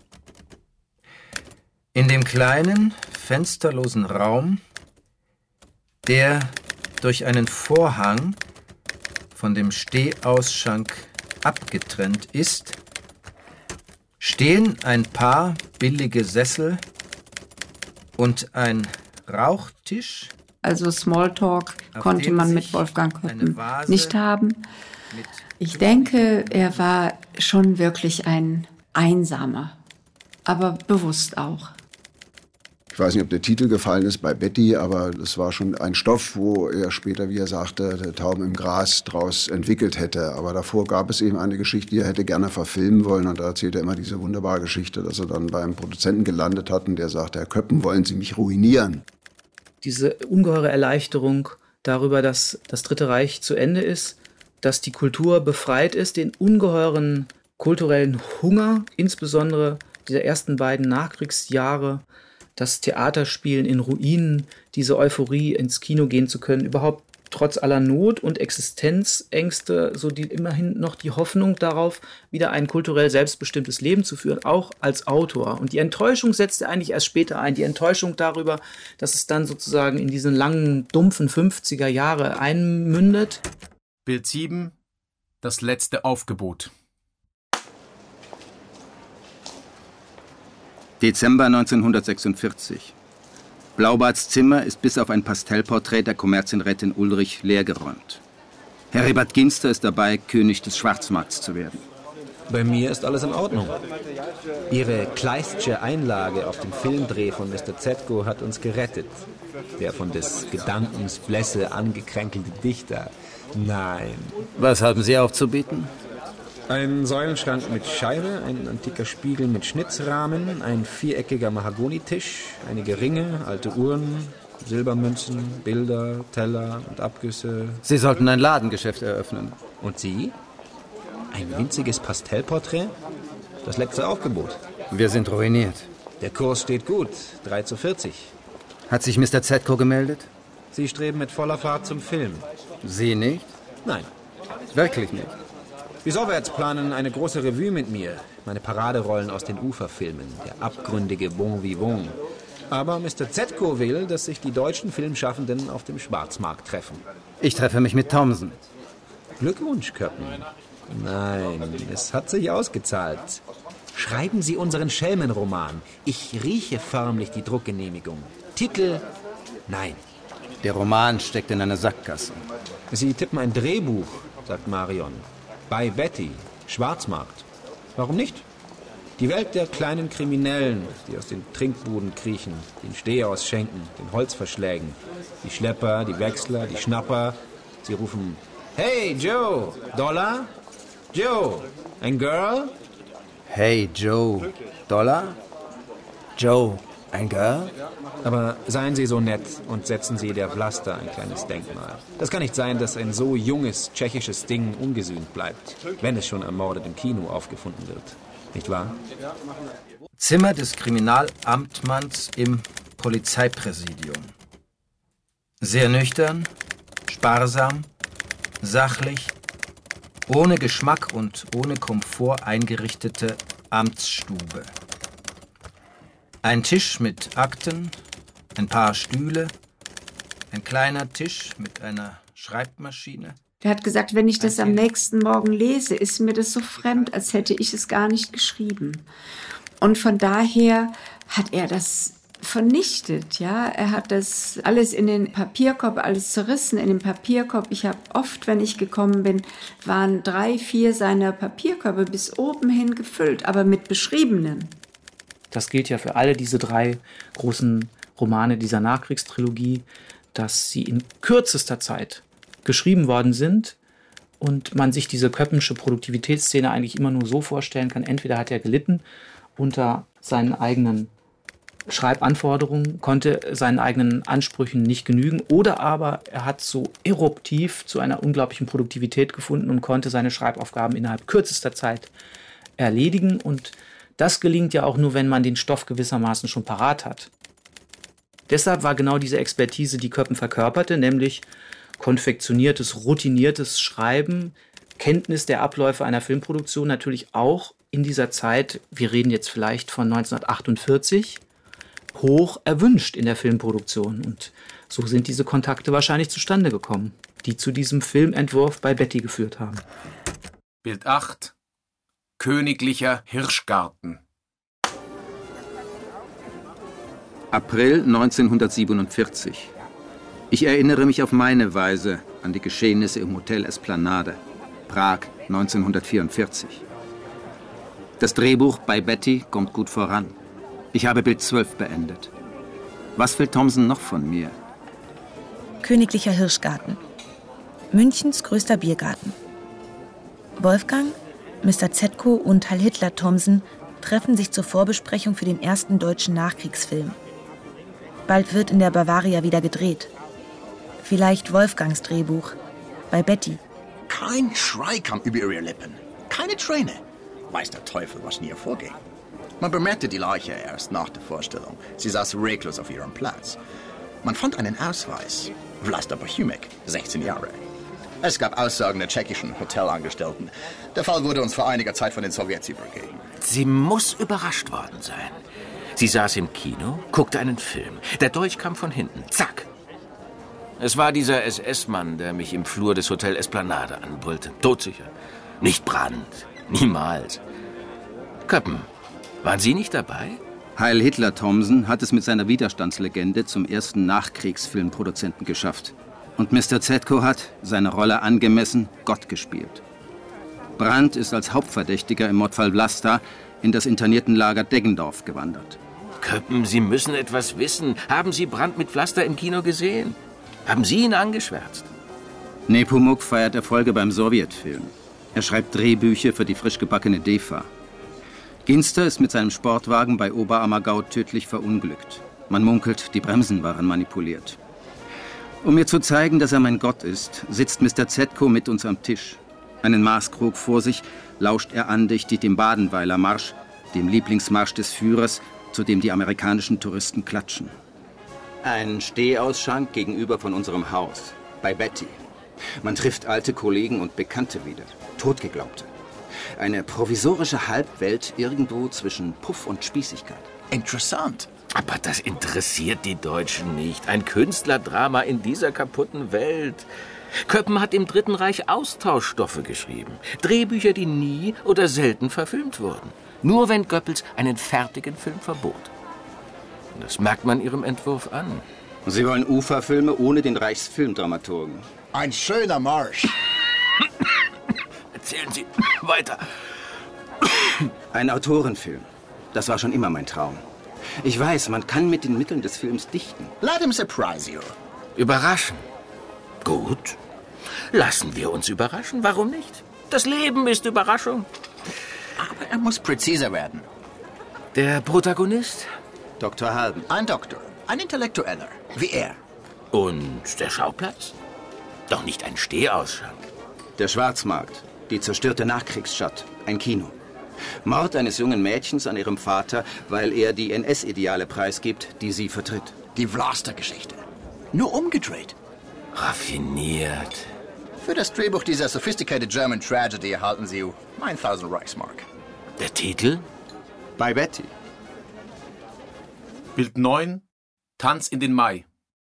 In dem kleinen, fensterlosen Raum, der durch einen Vorhang von dem Stehausschank abgetrennt ist, stehen ein paar billige Sessel und ein Rauchtisch. Also Smalltalk konnte man mit Wolfgang Köppen nicht haben. Ich denke, er war schon wirklich ein einsamer aber bewusst auch. Ich weiß nicht, ob der Titel gefallen ist bei Betty, aber das war schon ein Stoff, wo er später, wie er sagte, Tauben im Gras draus entwickelt hätte. Aber davor gab es eben eine Geschichte, die er hätte gerne verfilmen wollen. Und da erzählt er immer diese wunderbare Geschichte, dass er dann beim Produzenten gelandet hat und der sagte, Herr Köppen, wollen Sie mich ruinieren? Diese ungeheure Erleichterung darüber, dass das Dritte Reich zu Ende ist, dass die Kultur befreit ist, den ungeheuren kulturellen Hunger, insbesondere dieser ersten beiden Nachkriegsjahre, das Theaterspielen in Ruinen, diese Euphorie, ins Kino gehen zu können, überhaupt trotz aller Not und Existenzängste, so die immerhin noch die Hoffnung darauf, wieder ein kulturell selbstbestimmtes Leben zu führen, auch als Autor. Und die Enttäuschung setzte eigentlich erst später ein, die Enttäuschung darüber, dass es dann sozusagen in diesen langen, dumpfen fünfziger Jahre einmündet. Bild sieben, das letzte Aufgebot. Dezember neunzehnhundertsechsundvierzig. Blaubarts Zimmer ist bis auf ein Pastellporträt der Kommerzienrätin Ulrich leergeräumt. Heribert Ginster ist dabei, König des Schwarzmarkts zu werden. Bei mir ist alles in Ordnung. Ihre Kleistsche Einlage auf dem Filmdreh von Mister Zetko hat uns gerettet. Der von des Gedankens Blässe angekränkelte Dichter. Nein. Was haben Sie aufzubieten? Ein Säulenschrank mit Scheibe, ein antiker Spiegel mit Schnitzrahmen, ein viereckiger Mahagonitisch, einige Ringe, alte Uhren, Silbermünzen, Bilder, Teller und Abgüsse. Sie sollten ein Ladengeschäft eröffnen. Und Sie? Ein winziges Pastellporträt? Das letzte Aufgebot. Wir sind ruiniert. Der Kurs steht gut, drei zu vierzig. Hat sich Mister Zetko gemeldet? Sie streben mit voller Fahrt zum Film. Sie nicht? Nein. Wirklich nicht? Die Sowjets planen eine große Revue mit mir. Meine Paraderollen aus den Uferfilmen. Der abgründige Bon Vivant. Aber Mister Zetko will, dass sich die deutschen Filmschaffenden auf dem Schwarzmarkt treffen. Ich treffe mich mit Thomsen. Glückwunsch, Köppen. Nein, es hat sich ausgezahlt. Schreiben Sie unseren Schelmenroman. Ich rieche förmlich die Druckgenehmigung. Titel? Nein. Der Roman steckt in einer Sackgasse. Sie tippen ein Drehbuch, sagt Marion. Bei Betty, Schwarzmarkt. Warum nicht? Die Welt der kleinen Kriminellen, die aus den Trinkbuden kriechen, den Stehaus schenken, den Holzverschlägen. Die Schlepper, die Wechsler, die Schnapper. Sie rufen, hey Joe, Dollar? Joe, ein Girl? Hey Joe, Dollar? Joe, ein Girl? Aber seien Sie so nett und setzen Sie der Vlasta ein kleines Denkmal. Das kann nicht sein, dass ein so junges tschechisches Ding ungesühnt bleibt, wenn es schon ermordet im Kino aufgefunden wird. Nicht wahr? Zimmer des Kriminalamtmanns im Polizeipräsidium. Sehr nüchtern, sparsam, sachlich, ohne Geschmack und ohne Komfort eingerichtete Amtsstube. Ein Tisch mit Akten, ein paar Stühle, ein kleiner Tisch mit einer Schreibmaschine. Der hat gesagt, wenn ich das am nächsten Morgen lese, ist mir das so fremd, als hätte ich es gar nicht geschrieben. Und von daher hat er das vernichtet, ja. Er hat das alles in den Papierkorb, alles zerrissen in den Papierkorb. Ich habe oft, wenn ich gekommen bin, waren drei, vier seiner Papierkörbe bis oben hin gefüllt, aber mit Beschriebenen. Das gilt ja für alle diese drei großen Romane dieser Nachkriegstrilogie, dass sie in kürzester Zeit geschrieben worden sind und man sich diese Köppensche Produktivitätsszene eigentlich immer nur so vorstellen kann, entweder hat er gelitten unter seinen eigenen Schreibanforderungen, konnte seinen eigenen Ansprüchen nicht genügen, oder aber er hat so eruptiv zu einer unglaublichen Produktivität gefunden und konnte seine Schreibaufgaben innerhalb kürzester Zeit erledigen, und das gelingt ja auch nur, wenn man den Stoff gewissermaßen schon parat hat. Deshalb war genau diese Expertise, die Köppen verkörperte, nämlich konfektioniertes, routiniertes Schreiben, Kenntnis der Abläufe einer Filmproduktion, natürlich auch in dieser Zeit, wir reden jetzt vielleicht von neunzehnhundertachtundvierzig, hoch erwünscht in der Filmproduktion. Und so sind diese Kontakte wahrscheinlich zustande gekommen, die zu diesem Filmentwurf bei Betty geführt haben. Bild acht. Königlicher Hirschgarten. April neunzehnhundertsiebenundvierzig. Ich erinnere mich auf meine Weise an die Geschehnisse im Hotel Esplanade, Prag neunzehnhundertvierundvierzig. Das Drehbuch bei Betty kommt gut voran. Ich habe Bild zwölf beendet. Was will Thomsen noch von mir? Königlicher Hirschgarten. Münchens größter Biergarten. Wolfgang, Mister Zetko und Heil Hitler Thomsen treffen sich zur Vorbesprechung für den ersten deutschen Nachkriegsfilm. Bald wird in der Bavaria wieder gedreht. Vielleicht Wolfgangs Drehbuch. Bei Betty. Kein Schrei kam über ihre Lippen. Keine Träne. Weiß der Teufel, was in ihr vorging. Man bemerkte die Leiche erst nach der Vorstellung. Sie saß reglos auf ihrem Platz. Man fand einen Ausweis. Vlasta Bohumek, sechzehn Jahre. Es gab Aussagen der tschechischen Hotelangestellten. Der Fall wurde uns vor einiger Zeit von den Sowjets übergeben. Sie muss überrascht worden sein. Sie saß im Kino, guckte einen Film. Der Dolch kam von hinten. Zack. Es war dieser S S-Mann, der mich im Flur des Hotel Esplanade anbrüllte. Todsicher. Nicht Brandt. Niemals. Köppen, waren Sie nicht dabei? Heil Hitler Thomsen hat es mit seiner Widerstandslegende zum ersten Nachkriegsfilmproduzenten geschafft. Und Mister Zetko hat, seine Rolle angemessen, Gott gespielt. Brandt ist als Hauptverdächtiger im Mordfall Vlasta in das Interniertenlager Deggendorf gewandert. Köppen, Sie müssen etwas wissen. Haben Sie Brandt mit Vlasta im Kino gesehen? Haben Sie ihn angeschwärzt? Nepomuk feiert Erfolge beim Sowjetfilm. Er schreibt Drehbücher für die frisch gebackene D E F A. Ginster ist mit seinem Sportwagen bei Oberammergau tödlich verunglückt. Man munkelt, die Bremsen waren manipuliert. Um mir zu zeigen, dass er mein Gott ist, sitzt Mister Zetko mit uns am Tisch. Einen Maßkrug vor sich lauscht er andächtig dem Badenweiler Marsch, dem Lieblingsmarsch des Führers, zu dem die amerikanischen Touristen klatschen. Ein Stehausschank gegenüber von unserem Haus, bei Betty. Man trifft alte Kollegen und Bekannte wieder, Totgeglaubte. Eine provisorische Halbwelt irgendwo zwischen Puff und Spießigkeit. Interessant. Aber das interessiert die Deutschen nicht. Ein Künstlerdrama in dieser kaputten Welt. Köppen hat im Dritten Reich Austauschstoffe geschrieben. Drehbücher, die nie oder selten verfilmt wurden. Nur wenn Goebbels einen fertigen Film verbot. Das merkt man Ihrem Entwurf an. Sie wollen Uferfilme ohne den Reichsfilmdramaturgen. Ein schöner Marsch. Erzählen Sie weiter. Ein Autorenfilm. Das war schon immer mein Traum. Ich weiß, man kann mit den Mitteln des Films dichten. Let him surprise you. Überraschen. Gut. Lassen wir uns überraschen. Warum nicht? Das Leben ist Überraschung. Aber er muss präziser werden. Der Protagonist? Doktor Halben. Ein Doktor. Ein Intellektueller. Wie er. Und der Schauplatz? Doch nicht ein Stehausschank. Der Schwarzmarkt. Die zerstörte Nachkriegsstadt. Ein Kino. Mord eines jungen Mädchens an ihrem Vater, weil er die N S-Ideale preisgibt, die sie vertritt. Die Vlasta-Geschichte. Nur umgedreht. Raffiniert. Für das Drehbuch dieser Sophisticated German Tragedy erhalten Sie tausend Reichsmark. Der Titel? Bei Betty. Bild neun. Tanz in den Mai.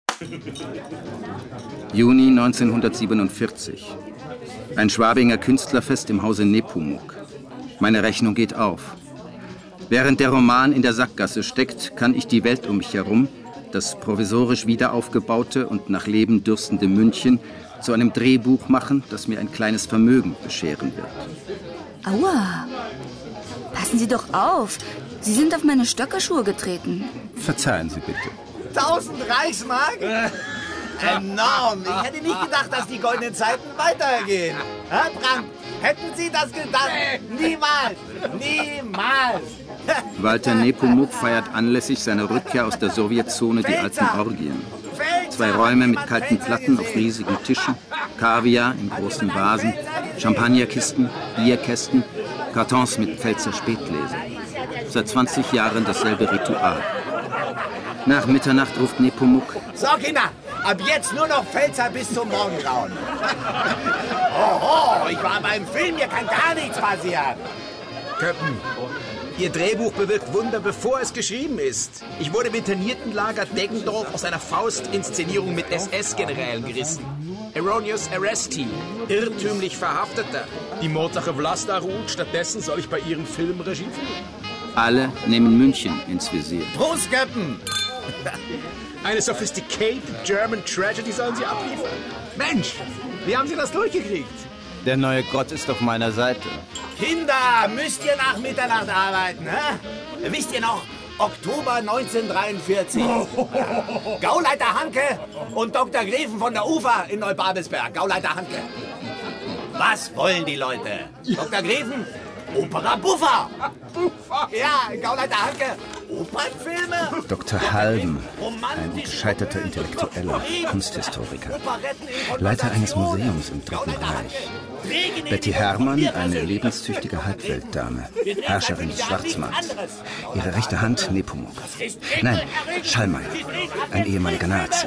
Juni neunzehnhundertsiebenundvierzig. Ein Schwabinger Künstlerfest im Hause Nepomuk. Meine Rechnung geht auf. Während der Roman in der Sackgasse steckt, kann ich die Welt um mich herum, das provisorisch wiederaufgebaute und nach Leben dürstende München, zu einem Drehbuch machen, das mir ein kleines Vermögen bescheren wird. Aua! Passen Sie doch auf! Sie sind auf meine Stöckerschuhe getreten. Verzeihen Sie bitte. Tausend Reichsmark? Enorm! Ich hätte nicht gedacht, dass die goldenen Zeiten weitergehen. Herr Brandt, hätten Sie das gedacht? Niemals! Niemals! Walter Nepomuk feiert anlässlich seiner Rückkehr aus der Sowjetzone die alten Orgien. Zwei Räume mit kalten Platten auf riesigen Tischen, Kaviar in großen Vasen, Champagnerkisten, Bierkästen, Kartons mit Pfälzer Spätlese. Seit zwanzig Jahren dasselbe Ritual. Nach Mitternacht ruft Nepomuk: So, Kinder, ab jetzt nur noch Pfälzer bis zum Morgengrauen. Oho, ich war beim Film, hier kann gar nichts passieren. Köppen, Ihr Drehbuch bewirkt Wunder, bevor es geschrieben ist. Ich wurde im Interniertenlager Deggendorf aus einer Faust-Inszenierung mit S S-Generälen gerissen. Erroneous Arrestee, irrtümlich Verhafteter. Die Mordsache Vlasta ruht, stattdessen soll ich bei Ihrem Film Regie führen. Alle nehmen München ins Visier. Prost, Captain! Eine sophisticated German Tragedy sollen Sie abliefern? Mensch, wie haben Sie das durchgekriegt? Der neue Gott ist auf meiner Seite. Kinder, müsst ihr nach Mitternacht arbeiten, hä? Wisst ihr noch, Oktober neunzehnhundertdreiundvierzig. Gauleiter Hanke und Doktor Greven von der Ufer in Neubabelsberg. Gauleiter Hanke. Was wollen die Leute? Doktor Greven? Opera Buffa. Ja, Gauleiter Hanke. Opernfilme? Doktor Halben, ein gescheiterter Intellektueller, Kunsthistoriker, Leiter eines Museums im Dritten Reich. Betty Herrmann, eine lebenstüchtige Halbweltdame, Herrscherin des Schwarzmarkts. Ihre rechte Hand Nepomuk. Nein, Schallmeier, ein ehemaliger Nazi.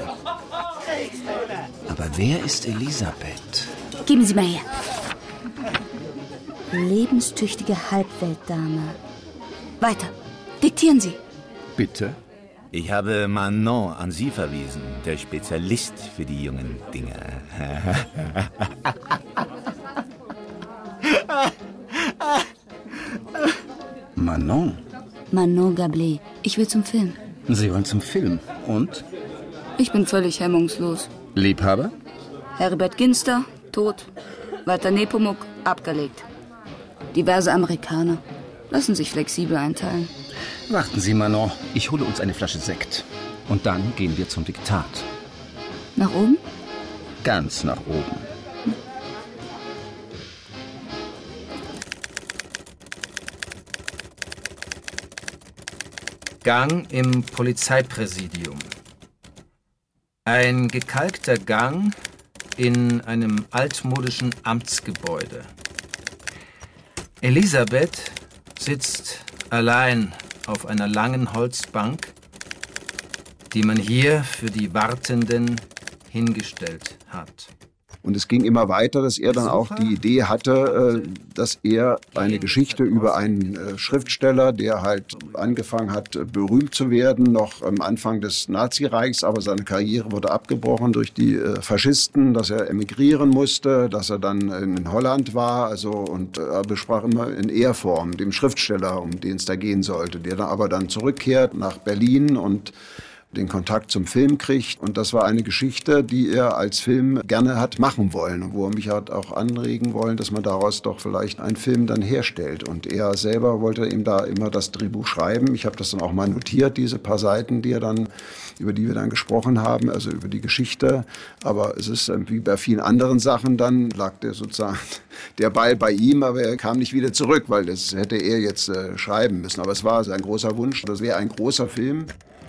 Aber wer ist Elisabeth? Geben Sie mal her. Lebenstüchtige Halbweltdame. Weiter. Diktieren Sie. Bitte? Ich habe Manon an Sie verwiesen, der Spezialist für die jungen Dinge. Manon? Manon Gablé. Ich will zum Film. Sie wollen zum Film. Und? Ich bin völlig hemmungslos. Liebhaber? Herbert Ginster, tot. Walter Nepomuk, abgelegt. Diverse Amerikaner. Lassen sich flexibel einteilen. Warten Sie, Manon. Ich hole uns eine Flasche Sekt. Und dann gehen wir zum Diktat. Nach oben? Ganz nach oben. Gang im Polizeipräsidium. Ein gekalkter Gang in einem altmodischen Amtsgebäude. Elisabeth sitzt allein auf einer langen Holzbank, die man hier für die Wartenden hingestellt hat. Und es ging immer weiter, dass er dann auch die Idee hatte, dass er eine Geschichte über einen Schriftsteller, der halt angefangen hat, berühmt zu werden, noch am Anfang des Nazireichs, aber seine Karriere wurde abgebrochen durch die Faschisten, dass er emigrieren musste, dass er dann in Holland war, also, und er besprach immer in Er-Form, dem Schriftsteller, um den es da gehen sollte, der dann aber dann zurückkehrt nach Berlin und den Kontakt zum Film kriegt. Und das war eine Geschichte, die er als Film gerne hat machen wollen und wo er mich hat auch anregen wollen, dass man daraus doch vielleicht einen Film dann herstellt. Und er selber wollte ihm da immer das Drehbuch schreiben. Ich habe das dann auch mal notiert, diese paar Seiten, die er dann, über die wir dann gesprochen haben, also über die Geschichte. Aber es ist wie bei vielen anderen Sachen, dann lag der sozusagen der Ball bei ihm, aber er kam nicht wieder zurück, weil das hätte er jetzt äh, schreiben müssen. Aber es war sein großer Wunsch, das wäre ein großer Film.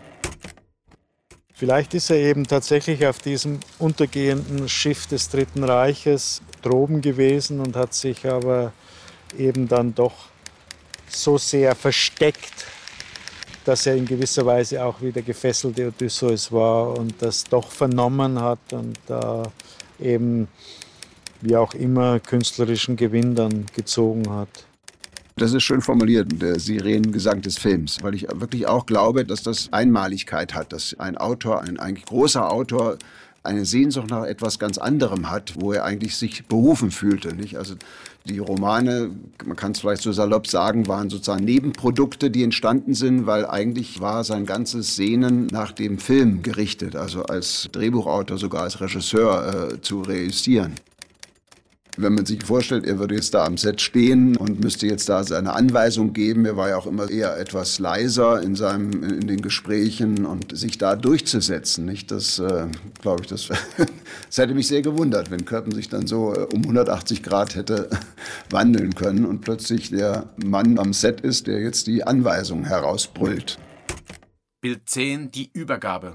Vielleicht ist er eben tatsächlich auf diesem untergehenden Schiff des Dritten Reiches droben gewesen und hat sich aber eben dann doch so sehr versteckt, dass er in gewisser Weise auch wieder gefesselte Odysseus war und das doch vernommen hat und da eben, wie auch immer, künstlerischen Gewinn dann gezogen hat. Das ist schön formuliert, der Sirenengesang des Films, weil ich wirklich auch glaube, dass das Einmaligkeit hat, dass ein Autor, ein eigentlich großer Autor, eine Sehnsucht nach etwas ganz anderem hat, wo er eigentlich sich berufen fühlte. Nicht? Also die Romane, man kann es vielleicht so salopp sagen, waren sozusagen Nebenprodukte, die entstanden sind, weil eigentlich war sein ganzes Sehnen nach dem Film gerichtet, also als Drehbuchautor, sogar als Regisseur äh, zu reüssieren. Wenn man sich vorstellt, er würde jetzt da am Set stehen und müsste jetzt da seine Anweisung geben, er war ja auch immer eher etwas leiser in, seinem, in den Gesprächen und sich da durchzusetzen, nicht? Das, äh, glaube ich, das, das hätte mich sehr gewundert, wenn Köppen sich dann so äh, um hundertachtzig Grad hätte wandeln können und plötzlich der Mann am Set ist, der jetzt die Anweisung herausbrüllt. Bild zehn, die Übergabe.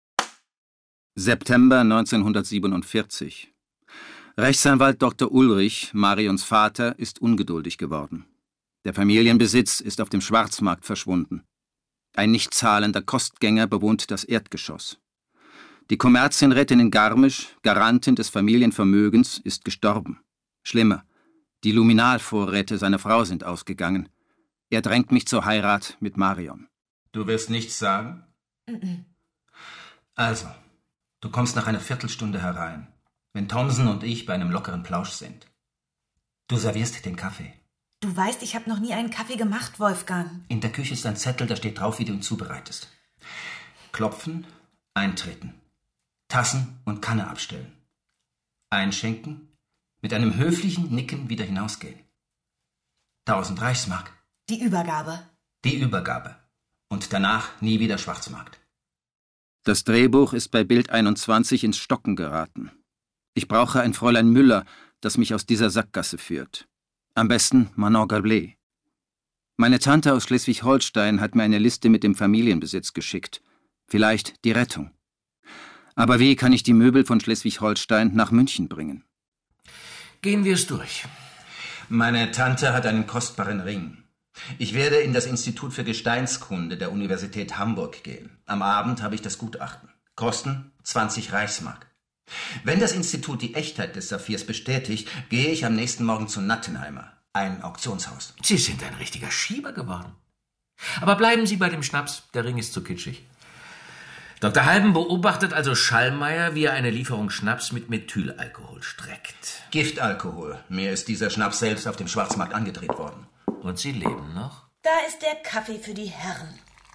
September neunzehnhundertsiebenundvierzig. Rechtsanwalt Doktor Ulrich, Marions Vater, ist ungeduldig geworden. Der Familienbesitz ist auf dem Schwarzmarkt verschwunden. Ein nicht zahlender Kostgänger bewohnt das Erdgeschoss. Die Kommerzienrätin in Garmisch, Garantin des Familienvermögens, ist gestorben. Schlimmer, die Luminalvorräte seiner Frau sind ausgegangen. Er drängt mich zur Heirat mit Marion. Du wirst nichts sagen? Mhm. Also, du kommst nach einer Viertelstunde herein, wenn Thomsen und ich bei einem lockeren Plausch sind. Du servierst den Kaffee. Du weißt, ich habe noch nie einen Kaffee gemacht, Wolfgang. In der Küche ist ein Zettel, da steht drauf, wie du ihn zubereitest. Klopfen, eintreten. Tassen und Kanne abstellen. Einschenken, Mit einem höflichen Nicken wieder hinausgehen. Tausend Reichsmark. Die Übergabe. Die Übergabe. Und danach nie wieder Schwarzmarkt. Das Drehbuch ist bei Bild einundzwanzig ins Stocken geraten. Ich brauche ein Fräulein Müller, das mich aus dieser Sackgasse führt. Am besten Manon Gablé. Meine Tante aus Schleswig-Holstein hat mir eine Liste mit dem Familienbesitz geschickt. Vielleicht die Rettung. Aber wie kann ich die Möbel von Schleswig-Holstein nach München bringen? Gehen wir es durch. Meine Tante hat einen kostbaren Ring. Ich werde in das Institut für Gesteinskunde der Universität Hamburg gehen. Am Abend habe ich das Gutachten. Kosten zwanzig Reichsmark. Wenn das Institut die Echtheit des Saphirs bestätigt, gehe ich am nächsten Morgen zu Nattenheimer, ein Auktionshaus. Sie sind ein richtiger Schieber geworden. Aber bleiben Sie bei dem Schnaps, der Ring ist zu kitschig. Doktor Halben beobachtet also Schallmeier, wie er eine Lieferung Schnaps mit Methylalkohol streckt. Giftalkohol. Mir ist dieser Schnaps selbst auf dem Schwarzmarkt angedreht worden. Und Sie leben noch? Da ist der Kaffee für die Herren.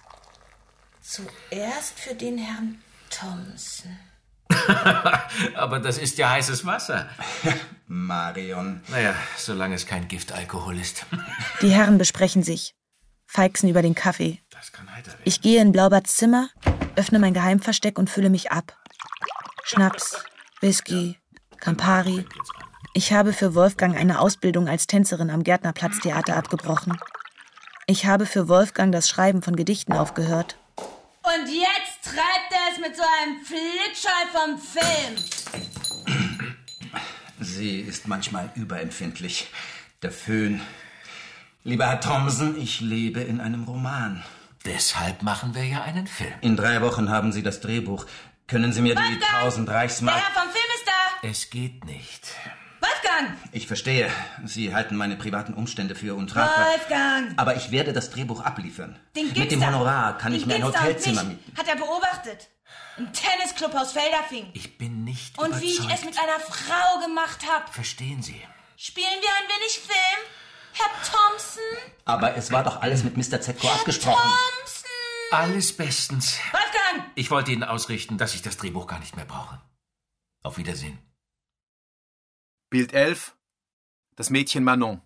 Zuerst für den Herrn Thomsen. Aber das ist ja heißes Wasser. Marion. Naja, solange es kein Giftalkohol ist. Die Herren besprechen sich, feixen über den Kaffee. Das kann heiter werden. Ich gehe in Blaubarts Zimmer, öffne mein Geheimversteck und fülle mich ab. Schnaps, Whisky, Campari. Ich habe für Wolfgang eine Ausbildung als Tänzerin am Gärtnerplatztheater abgebrochen. Ich habe für Wolfgang das Schreiben von Gedichten aufgehört. Und jetzt treibt er es mit so einem Flitschall vom Film. Sie ist manchmal überempfindlich. Der Föhn. Lieber Herr Thomsen, ich lebe in einem Roman. Deshalb machen wir ja einen Film. In drei Wochen haben Sie das Drehbuch. Können Sie mir die tausend Reichsmark... Der Herr vom Film ist da! Es geht nicht. Wolfgang! Ich verstehe. Sie halten meine privaten Umstände für untragbar. Wolfgang! Aber ich werde das Drehbuch abliefern. Den gibt's Mit dem da. Honorar kann Den ich mir ein gibt's da Hotelzimmer nicht. mieten. Hat er beobachtet. Im Tennisclub aus Felderfing. Ich bin nicht Und überzeugt. wie ich es mit einer Frau gemacht habe. Verstehen Sie? Spielen wir ein wenig Film, Herr Thomsen? Aber es war doch alles mit Mister Zetko abgesprochen. Thomsen! Alles bestens. Wolfgang! Ich wollte Ihnen ausrichten, dass ich das Drehbuch gar nicht mehr brauche. Auf Wiedersehen. Bild elf. Das Mädchen Manon.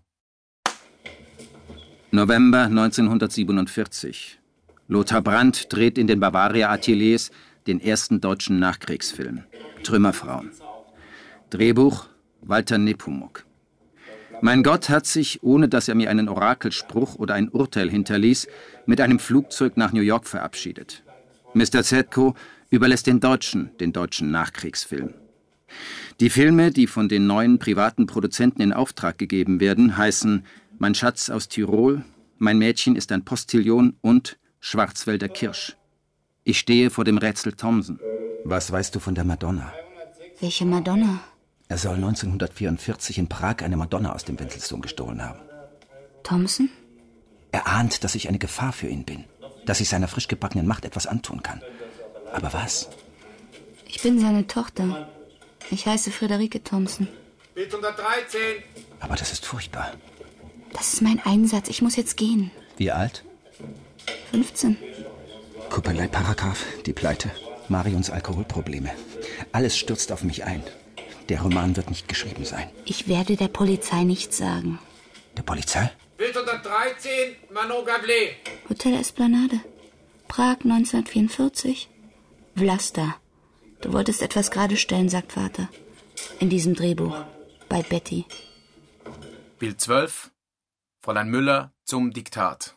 November neunzehnhundertsiebenundvierzig. Lothar Brandt dreht in den Bavaria-Ateliers den ersten deutschen Nachkriegsfilm. Trümmerfrauen. Drehbuch Walter Nepomuk. Mein Gott hat sich, ohne dass er mir einen Orakelspruch oder ein Urteil hinterließ, mit einem Flugzeug nach New York verabschiedet. Mister Zetko überlässt den Deutschen den deutschen Nachkriegsfilm. Die Filme, die von den neuen privaten Produzenten in Auftrag gegeben werden, heißen Mein Schatz aus Tirol, Mein Mädchen ist ein Postillon und Schwarzwälder Kirsch. Ich stehe vor dem Rätsel Thomsen. Was weißt du von der Madonna? Welche Madonna? Er soll neunzehnhundertvierundvierzig in Prag eine Madonna aus dem Wenzelstrom gestohlen haben. Thomsen? Er ahnt, dass ich eine Gefahr für ihn bin, dass ich seiner frisch gebackenen Macht etwas antun kann. Aber was? Ich bin seine Tochter. Ich heiße Friederike Thomsen. Bild hundertdreizehn. Aber das ist furchtbar. Das ist mein Einsatz. Ich muss jetzt gehen. Wie alt? fünfzehn. Kupperlei-Paragraph, die Pleite, Marions Alkoholprobleme. Alles stürzt auf mich ein. Der Roman wird nicht geschrieben sein. Ich werde der Polizei nichts sagen. Der Polizei? Bild hundertdreizehn. Manon Gablé. Hotel Esplanade. Prag neunzehnhundertvierundvierzig. Vlasta. Du wolltest etwas gerade stellen, sagt Vater. In diesem Drehbuch. Bei Betty. Bild zwölf. Fräulein Müller zum Diktat.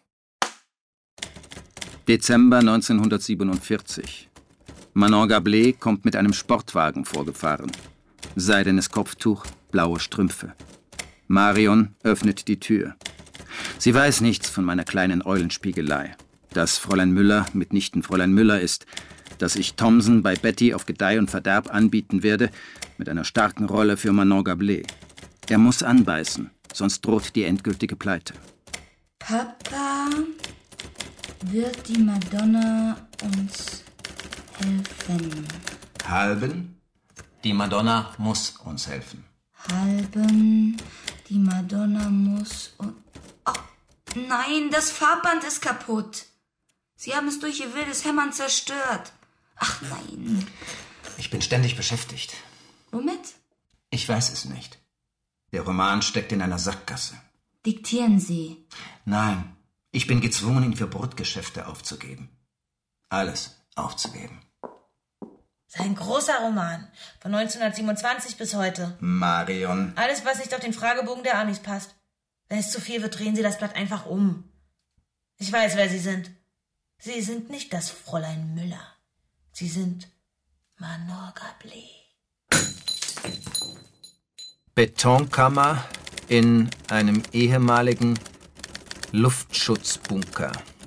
Dezember neunzehnhundertsiebenundvierzig. Manon Gablé kommt mit einem Sportwagen vorgefahren. Seidenes Kopftuch, blaue Strümpfe. Marion öffnet die Tür. Sie weiß nichts von meiner kleinen Eulenspiegelei. Dass Fräulein Müller mitnichten Fräulein Müller ist, dass ich Thomsen bei Betty auf Gedeih und Verderb anbieten werde, mit einer starken Rolle für Manon Gablé. Er muss anbeißen, sonst droht die endgültige Pleite. Papa, wird die Madonna uns helfen? Halben? Die Madonna muss uns helfen. Halben, die Madonna muss und... Oh, nein, das Farbband ist kaputt. Sie haben es durch ihr wildes Hämmern zerstört. Ach nein. Ich bin ständig beschäftigt. Womit? Ich weiß es nicht. Der Roman steckt in einer Sackgasse. Diktieren Sie. Nein, ich bin gezwungen, ihn für Brotgeschäfte aufzugeben. Alles aufzugeben. Sein großer Roman. Von neunzehnhundertsiebenundzwanzig bis heute. Marion. Alles, was nicht auf den Fragebogen der Amis passt. Wenn es zu viel wird, drehen Sie das Blatt einfach um. Ich weiß, wer Sie sind. Sie sind nicht das Fräulein Müller. Sie sind Manor Gabli. Betonkammer in einem ehemaligen Luftschutzbunker.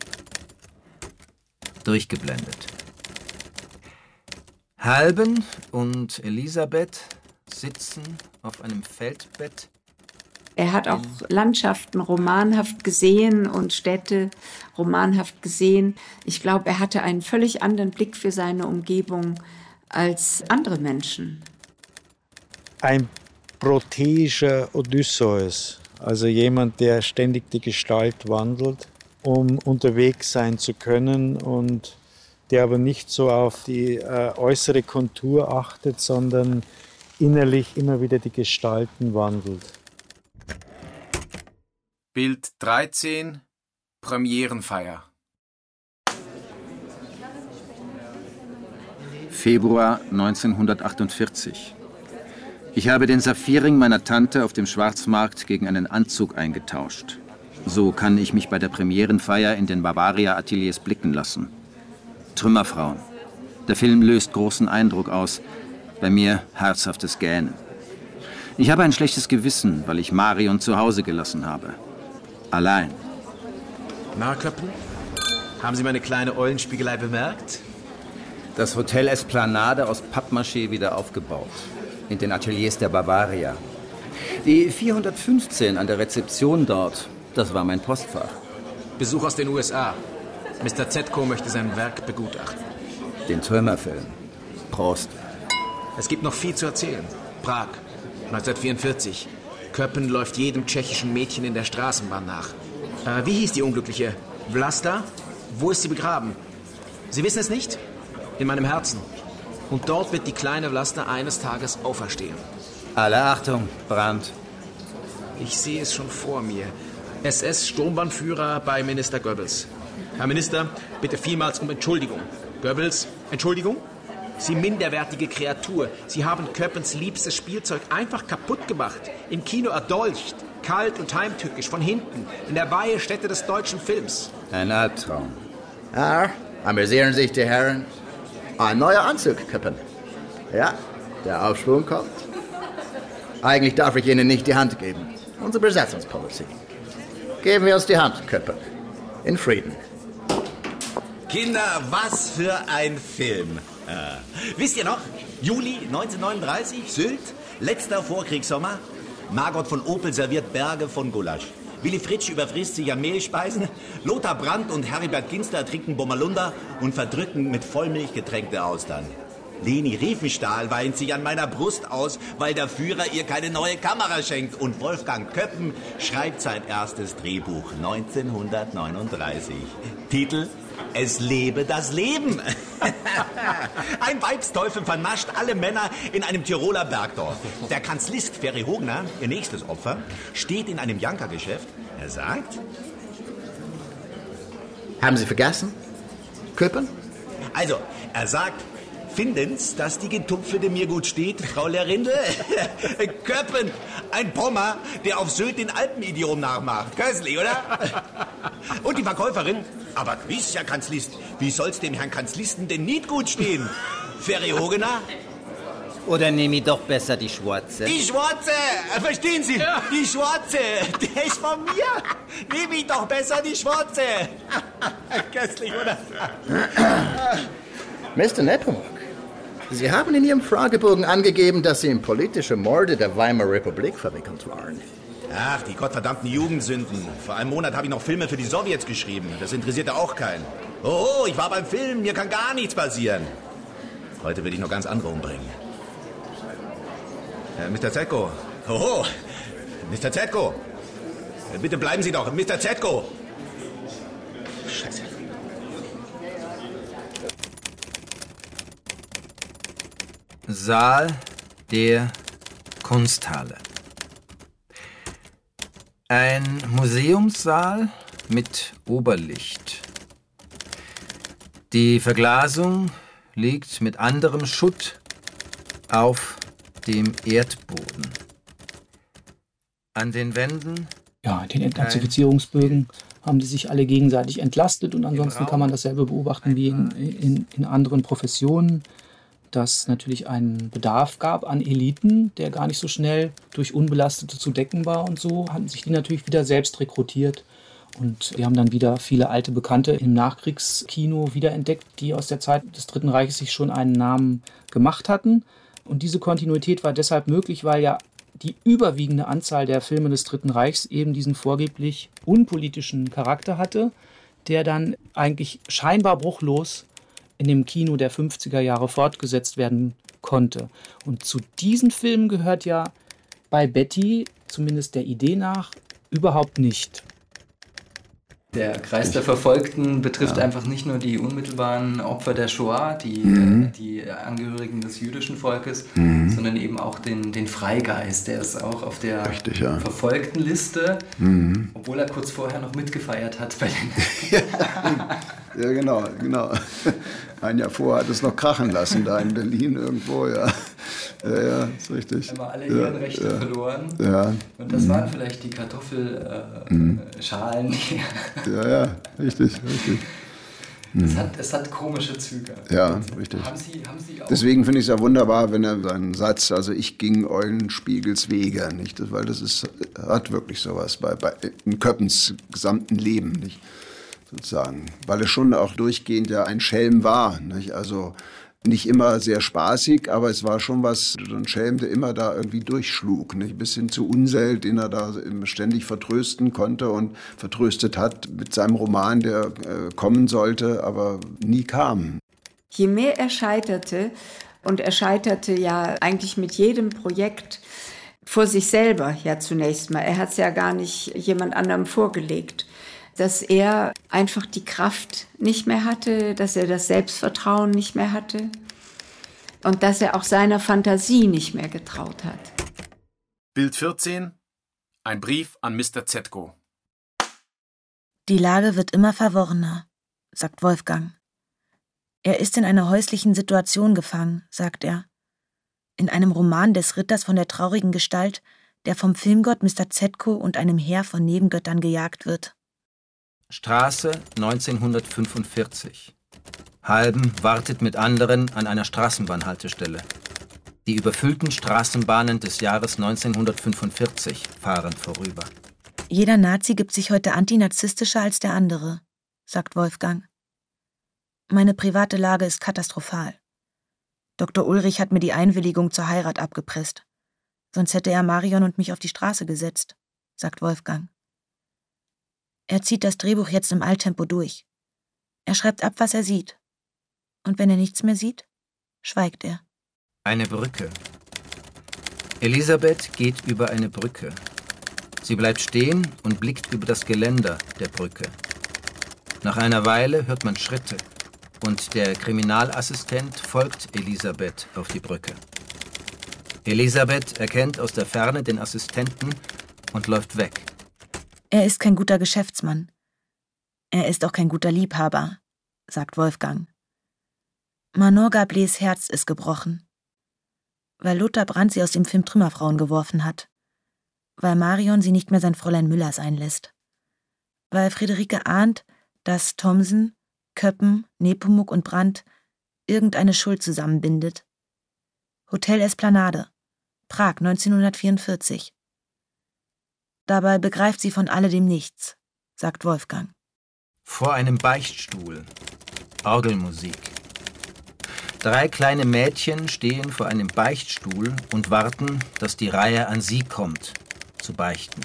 Durchgeblendet. Halben und Elisabeth sitzen auf einem Feldbett. Er hat auch Landschaften romanhaft gesehen und Städte romanhaft gesehen. Ich glaube, er hatte einen völlig anderen Blick für seine Umgebung als andere Menschen. Ein proteischer Odysseus, also jemand, der ständig die Gestalt wandelt, um unterwegs sein zu können und der aber nicht so auf die äh, äußere Kontur achtet, sondern innerlich immer wieder die Gestalten wandelt. Bild dreizehn, Premierenfeier. Februar neunzehnhundertachtundvierzig. Ich habe den Saphirring meiner Tante auf dem Schwarzmarkt gegen einen Anzug eingetauscht. So kann ich mich bei der Premierenfeier in den Bavaria-Ateliers blicken lassen. Trümmerfrauen. Der Film löst großen Eindruck aus. Bei mir herzhaftes Gähnen. Ich habe ein schlechtes Gewissen, weil ich Marion zu Hause gelassen habe. Allein. Na, Köppen? Haben Sie meine kleine Eulenspiegelei bemerkt? Das Hotel Esplanade aus Pappmaché wieder aufgebaut. In den Ateliers der Bavaria. Die vierhundertfünfzehn an der Rezeption dort, das war mein Postfach. Besuch aus den U S A. Mister Zetko möchte sein Werk begutachten. Den Trümmerfilm. Prost. Es gibt noch viel zu erzählen. Prag, neunzehnhundertvierundvierzig. Köppen läuft jedem tschechischen Mädchen in der Straßenbahn nach. Äh, wie hieß die Unglückliche? Vlasta? Wo ist sie begraben? Sie wissen es nicht? In meinem Herzen. Und dort wird die kleine Vlasta eines Tages auferstehen. Alle Achtung, Brandt. Ich sehe es schon vor mir. S S-Sturmbannführer bei Minister Goebbels. Herr Minister, bitte vielmals um Entschuldigung. Goebbels, Entschuldigung? Sie minderwertige Kreatur. Sie haben Köppens liebstes Spielzeug einfach kaputt gemacht. Im Kino erdolcht. Kalt und heimtückisch, von hinten. In der Weihestätte des deutschen Films. Ein Albtraum. Ah, amüsieren sich die Herren. Ein neuer Anzug, Köppen. Ja, der Aufschwung kommt. Eigentlich darf ich Ihnen nicht die Hand geben. Unsere Besatzungspolitik. Geben wir uns die Hand, Köppen. In Frieden. Kinder, was für ein Film. Äh, wisst ihr noch? Juli neunzehnhundertneununddreißig, Sylt, letzter Vorkriegssommer. Margot von Opel serviert Berge von Gulasch. Willy Fritsch überfrisst sich an Mehlspeisen. Lothar Brandt und Heribert Ginster trinken Bommerlunder und verdrücken mit Vollmilch getränkte Austern. Leni Riefenstahl weint sich an meiner Brust aus, weil der Führer ihr keine neue Kamera schenkt. Und Wolfgang Köppen schreibt sein erstes Drehbuch neunzehnhundertneununddreißig. Titel: Es lebe das Leben. Ein Weibsteufel vernascht alle Männer in einem Tiroler Bergdorf. Der Kanzlist Ferry Hogner, ihr nächstes Opfer, steht in einem Jankergeschäft. Er sagt... Haben Sie vergessen? Köppen? Also, er sagt... Finden's, dass die Getupfete mir gut steht, Frau Lerindel? Köppen, ein Pommer, der auf Sylt den Alpenidiom nachmacht. Köstlich, oder? Und die Verkäuferin? Aber gewiss, Herr Kanzlist, wie soll's dem Herrn Kanzlisten denn nicht gut stehen? Ferry Hogener? Oder nehme ich doch besser die Schwarze? Die Schwarze! Verstehen Sie? Ja. Die Schwarze! Der ist von mir! Nehme ich doch besser die Schwarze! Köstlich, oder? Mister Nepomuk, Sie haben in Ihrem Fragebogen angegeben, dass Sie in politische Morde der Weimarer Republik verwickelt waren. Ach, die gottverdammten Jugendsünden. Vor einem Monat habe ich noch Filme für die Sowjets geschrieben. Das interessierte auch keinen. Oh, ich war beim Film. Mir kann gar nichts passieren. Heute will ich noch ganz andere umbringen. Äh, Mister Zetko. Oh, Mister Zetko. Äh, bitte bleiben Sie doch. Mister Zetko. Scheiße. Saal der Kunsthalle. Ein Museumssaal mit Oberlicht. Die Verglasung liegt mit anderem Schutt auf dem Erdboden. An den Wänden... Ja, in den Entnazifizierungsbögen haben die sich alle gegenseitig entlastet und ansonsten kann man dasselbe beobachten wie in, in, in anderen Professionen, dass es natürlich einen Bedarf gab an Eliten, der gar nicht so schnell durch Unbelastete zu decken war und so hatten sich die natürlich wieder selbst rekrutiert. Und wir haben dann wieder viele alte Bekannte im Nachkriegskino wiederentdeckt, die aus der Zeit des Dritten Reiches sich schon einen Namen gemacht hatten. Und diese Kontinuität war deshalb möglich, weil ja die überwiegende Anzahl der Filme des Dritten Reichs eben diesen vorgeblich unpolitischen Charakter hatte, der dann eigentlich scheinbar bruchlos in dem Kino der fünfziger Jahre fortgesetzt werden konnte. Und zu diesen Filmen gehört ja bei Betty, zumindest der Idee nach, überhaupt nicht. Der Kreis der Verfolgten betrifft ja. einfach nicht nur die unmittelbaren Opfer der Shoah, die, Mhm. die Angehörigen des jüdischen Volkes, Mhm. sondern eben auch den, den Freigeist. Der ist auch auf der Richtig, ja. Verfolgtenliste, Mhm. obwohl er kurz vorher noch mitgefeiert hat bei den... Ja, genau, genau. Ein Jahr vorher hat es noch krachen lassen, da in Berlin irgendwo, ja. Ja, ja, ist richtig. Haben wir alle ja, Ehrenrechte ja. verloren. Ja. Und das Mhm. waren vielleicht die Kartoffelschalen. Mhm. Ja, ja, richtig, richtig. Es Mhm. hat, es hat komische Züge. Ja, richtig. Haben Sie, haben Sie auch... Deswegen finde ich es ja wunderbar, wenn er seinen Satz, also ich ging Eulenspiegels Wege, nicht? Das, weil das ist, hat wirklich sowas bei, bei in Köppens gesamten Leben, nicht? Sozusagen. Weil es schon auch durchgehend ja ein Schelm war, nicht? Also nicht immer sehr spaßig, aber es war schon was, so ein Schelm, der immer da irgendwie durchschlug, nicht? Bis hin zu Unseld, den er da ständig vertrösten konnte und vertröstet hat mit seinem Roman, der äh, kommen sollte, aber nie kam. Je mehr er scheiterte, und er scheiterte ja eigentlich mit jedem Projekt vor sich selber, ja zunächst mal, er hat es ja gar nicht jemand anderem vorgelegt, dass er einfach die Kraft nicht mehr hatte, dass er das Selbstvertrauen nicht mehr hatte und dass er auch seiner Fantasie nicht mehr getraut hat. Bild vierzehn. Ein Brief an Mister Zetko. Die Lage wird immer verworrener, sagt Wolfgang. Er ist in einer häuslichen Situation gefangen, sagt er. In einem Roman des Ritters von der traurigen Gestalt, der vom Filmgott Mister Zetko und einem Heer von Nebengöttern gejagt wird. Straße neunzehnhundertfünfundvierzig. Halben wartet mit anderen an einer Straßenbahnhaltestelle. Die überfüllten Straßenbahnen des Jahres neunzehnhundertfünfundvierzig fahren vorüber. Jeder Nazi gibt sich heute antinarzistischer als der andere, sagt Wolfgang. Meine private Lage ist katastrophal. Doktor Ulrich hat mir die Einwilligung zur Heirat abgepresst. Sonst hätte er Marion und mich auf die Straße gesetzt, sagt Wolfgang. Er zieht das Drehbuch jetzt im Eiltempo durch. Er schreibt ab, was er sieht. Und wenn er nichts mehr sieht, schweigt er. Eine Brücke. Elisabeth geht über eine Brücke. Sie bleibt stehen und blickt über das Geländer der Brücke. Nach einer Weile hört man Schritte und der Kriminalassistent folgt Elisabeth auf die Brücke. Elisabeth erkennt aus der Ferne den Assistenten und läuft weg. Er ist kein guter Geschäftsmann. Er ist auch kein guter Liebhaber, sagt Wolfgang. Manon Gablés Herz ist gebrochen. Weil Lothar Brandt sie aus dem Film Trümmerfrauen geworfen hat. Weil Marion sie nicht mehr sein Fräulein Müller sein lässt. Weil Friederike ahnt, dass Thomsen, Köppen, Nepomuk und Brandt irgendeine Schuld zusammenbindet. Hotel Esplanade, Prag neunzehnhundertvierundvierzig. Dabei begreift sie von alledem nichts, sagt Wolfgang. Vor einem Beichtstuhl. Orgelmusik. Drei kleine Mädchen stehen vor einem Beichtstuhl und warten, dass die Reihe an sie kommt, zu beichten.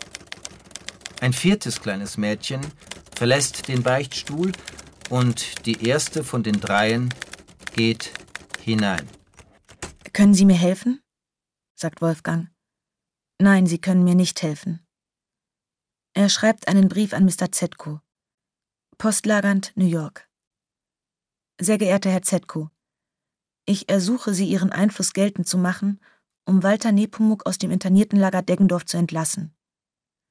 Ein viertes kleines Mädchen verlässt den Beichtstuhl und die erste von den dreien geht hinein. Können Sie mir helfen? Sagt Wolfgang. Nein, Sie können mir nicht helfen. Er schreibt einen Brief an Mister Zetko. Postlagernd, New York. Sehr geehrter Herr Zetko, ich ersuche Sie, Ihren Einfluss geltend zu machen, um Walter Nepomuk aus dem Interniertenlager Deggendorf zu entlassen.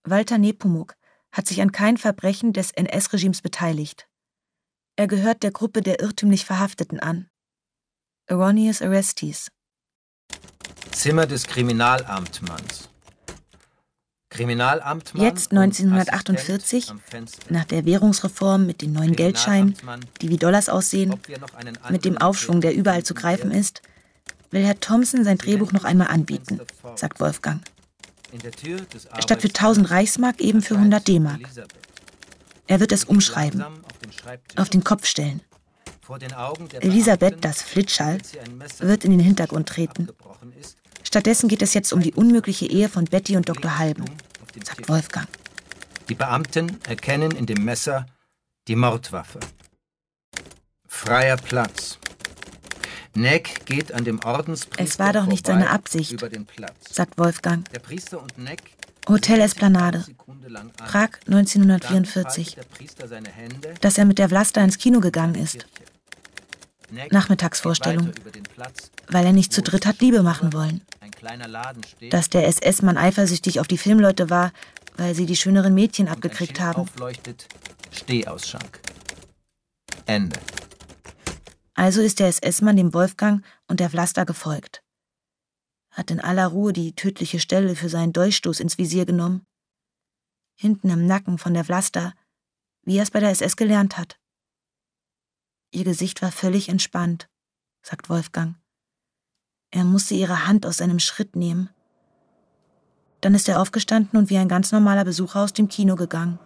Walter Nepomuk hat sich an kein Verbrechen des N S-Regimes beteiligt. Er gehört der Gruppe der irrtümlich Verhafteten an. Erroneous Arrestees. Zimmer des Kriminalamtmanns. Kriminalamtmann. Jetzt neunzehnhundertachtundvierzig, nach der Währungsreform mit den neuen Geldscheinen, die wie Dollars aussehen, mit dem Aufschwung, der überall zu greifen ist, will Herr Thompson sein Drehbuch noch einmal anbieten, sagt Wolfgang. Statt für tausend Reichsmark eben für hundert D-Mark. Er wird es umschreiben, auf den Kopf stellen. Elisabeth, das Flitschall, wird in den Hintergrund treten. Stattdessen geht es jetzt um die unmögliche Ehe von Betty und Doktor Halben, sagt Wolfgang. Die Beamten erkennen in dem Messer die Mordwaffe. Freier Platz. Neck geht an dem Ordenspriester Es war doch nicht seine Absicht, über den Platz. sagt Wolfgang. Der Priester und Neck Hotel Esplanade, Prag neunzehnhundertvierundvierzig. Dass er mit der Vlasta ins Kino gegangen ist. Nachmittagsvorstellung, weil er nicht zu dritt hat Liebe machen wollen. Dass der S S-Mann eifersüchtig auf die Filmleute war, weil sie die schöneren Mädchen abgekriegt haben. Stehausschank. Ende. Also ist der S S-Mann dem Wolfgang und der Vlasta gefolgt. Hat in aller Ruhe die tödliche Stelle für seinen Dolchstoß ins Visier genommen. Hinten im Nacken von der Vlasta, wie er es bei der S S gelernt hat. Ihr Gesicht war völlig entspannt, sagt Wolfgang. Er musste ihre Hand aus seinem Schritt nehmen. Dann ist er aufgestanden und wie ein ganz normaler Besucher aus dem Kino gegangen.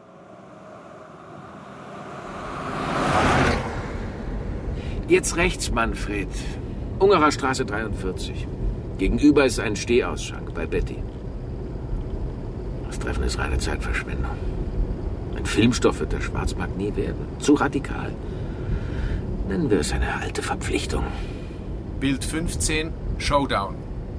Jetzt rechts, Manfred. Ungerer Straße dreiundvierzig. Gegenüber ist ein Stehausschank bei Betty. Das Treffen ist reine Zeitverschwendung. Ein Filmstoff wird der Schwarzmarkt nie werden. Zu radikal. Nennen wir es eine alte Verpflichtung. Bild fünfzehn, Showdown.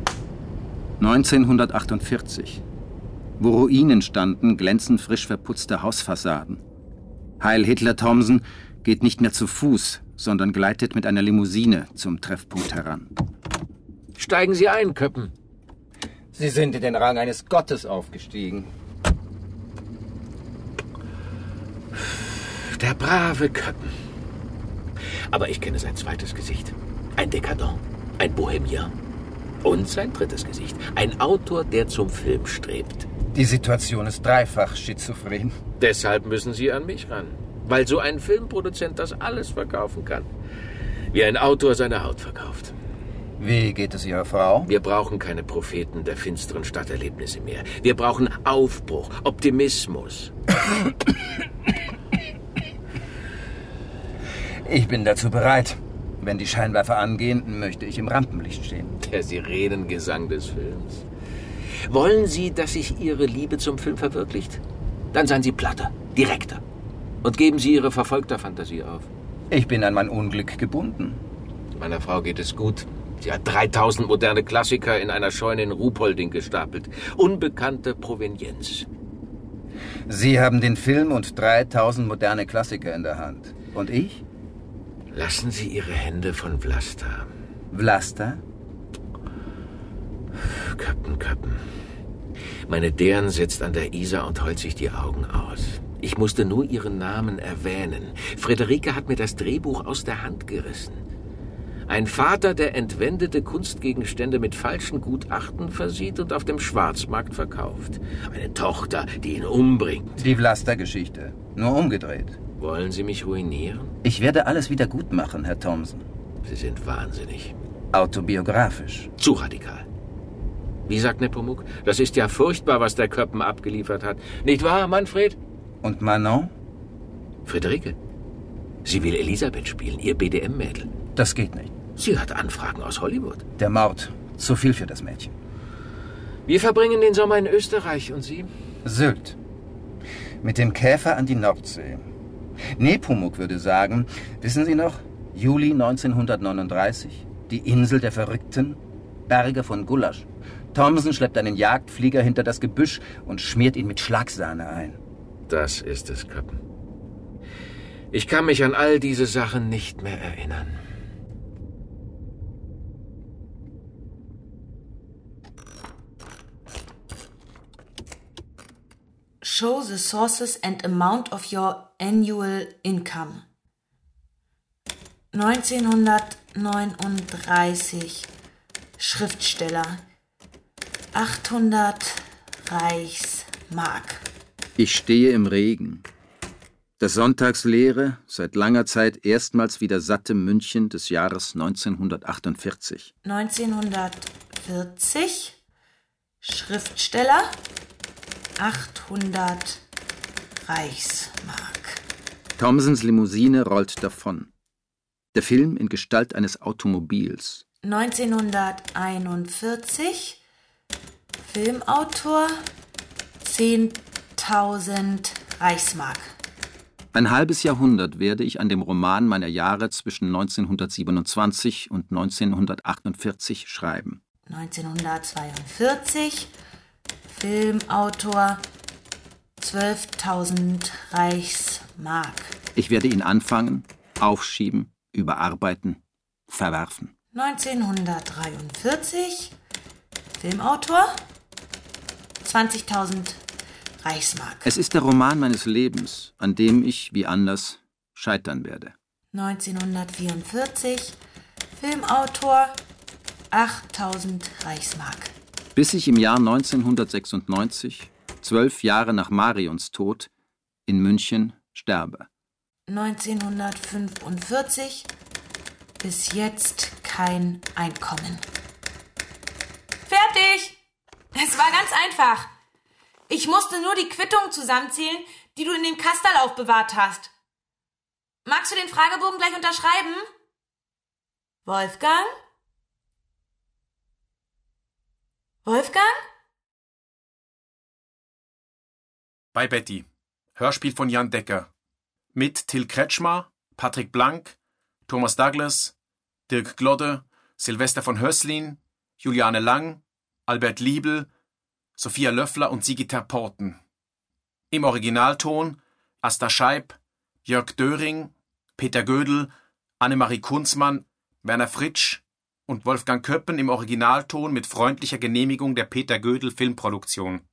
neunzehnhundertachtundvierzig. Wo Ruinen standen, glänzen frisch verputzte Hausfassaden. Heil Hitler Thompson geht nicht mehr zu Fuß, sondern gleitet mit einer Limousine zum Treffpunkt heran. Steigen Sie ein, Köppen. Sie sind in den Rang eines Gottes aufgestiegen. Der brave Köppen. Aber ich kenne sein zweites Gesicht. Ein Dekadent, ein Bohemian. Und sein drittes Gesicht. Ein Autor, der zum Film strebt. Die Situation ist dreifach schizophren. Deshalb müssen Sie an mich ran. Weil so ein Filmproduzent das alles verkaufen kann. Wie ein Autor seine Haut verkauft. Wie geht es Ihrer Frau? Wir brauchen keine Propheten der finsteren Stadterlebnisse mehr. Wir brauchen Aufbruch, Optimismus. Ich bin dazu bereit. Wenn die Scheinwerfer angehen, möchte ich im Rampenlicht stehen. Der Sirenengesang des Films. Wollen Sie, dass sich Ihre Liebe zum Film verwirklicht? Dann seien Sie platter, direkter. Und geben Sie Ihre verfolgter Fantasie auf. Ich bin an mein Unglück gebunden. Meiner Frau geht es gut. Sie hat dreitausend moderne Klassiker in einer Scheune in Ruhpolding gestapelt. Unbekannte Provenienz. Sie haben den Film und dreitausend moderne Klassiker in der Hand. Und ich? Lassen Sie Ihre Hände von Vlasta. Vlasta? Köppen, Köppen. Meine Deren sitzt an der Isar und heult sich die Augen aus. Ich musste nur ihren Namen erwähnen. Friederike hat mir das Drehbuch aus der Hand gerissen. Ein Vater, der entwendete Kunstgegenstände mit falschen Gutachten versieht und auf dem Schwarzmarkt verkauft. Eine Tochter, die ihn umbringt. Die Vlasta-Geschichte. Nur umgedreht. Wollen Sie mich ruinieren? Ich werde alles wieder gut machen, Herr Thompson. Sie sind wahnsinnig. Autobiografisch. Zu radikal. Wie sagt Nepomuk? Das ist ja furchtbar, was der Köppen abgeliefert hat. Nicht wahr, Manfred? Und Manon? Friederike. Sie will Elisabeth spielen, ihr B D M-Mädel. Das geht nicht. Sie hat Anfragen aus Hollywood. Der Mord. Zu viel für das Mädchen. Wir verbringen den Sommer in Österreich und Sie? Sylt. Mit dem Käfer an die Nordsee. Nepomuk würde sagen, wissen Sie noch, Juli neunzehnhundertneununddreißig, die Insel der Verrückten, Berge von Gulasch. Thompson schleppt einen Jagdflieger hinter das Gebüsch und schmiert ihn mit Schlagsahne ein. Das ist es, Köppen. Ich kann mich an all diese Sachen nicht mehr erinnern. Show the sources and amount of your annual income. neunzehnhundertneununddreißig. Schriftsteller. achthundert Reichsmark. Ich stehe im Regen. Das sonntagsleere, seit langer Zeit erstmals wieder satte München des Jahres neunzehnhundertachtundvierzig. neunzehnhundertvierzig. Schriftsteller. achthundert Reichsmark. Thomsens Limousine rollt davon. Der Film in Gestalt eines Automobils. neunzehnhunderteinundvierzig. Filmautor. zehntausend Reichsmark. Ein halbes Jahrhundert werde ich an dem Roman meiner Jahre zwischen neunzehnhundertsiebenundzwanzig und neunzehnhundertachtundvierzig schreiben. neunzehnhundertzweiundvierzig. Filmautor. zwölftausend Reichsmark. Ich werde ihn anfangen, aufschieben, überarbeiten, verwerfen. neunzehnhundertdreiundvierzig. Filmautor. zwanzigtausend Reichsmark. Es ist der Roman meines Lebens, an dem ich, wie anders, scheitern werde. neunzehnhundertvierundvierzig. Filmautor. achttausend Reichsmark. Bis ich im Jahr neunzehnhundertsechsundneunzig, zwölf Jahre nach Marions Tod, in München sterbe. neunzehnhundertfünfundvierzig. Bis jetzt kein Einkommen. Fertig! Es war ganz einfach. Ich musste nur die Quittungen zusammenzählen, die du in dem Kasperl aufbewahrt hast. Magst du den Fragebogen gleich unterschreiben? Wolfgang? Wolfgang? Bei Betty. Hörspiel von Jan Decker. Mit Till Kretschmer, Patrick Blank, Thomas Douglas, Dirk Glodde, Silvester von Hösslin, Juliane Lang, Albert Liebel, Sophia Löffler und Sigita Porten. Im Originalton Asta Scheib, Jörg Döring, Peter Gödel, Annemarie Kunzmann, Werner Fritsch und Wolfgang Köppen im Originalton mit freundlicher Genehmigung der Peter Gödel Filmproduktion.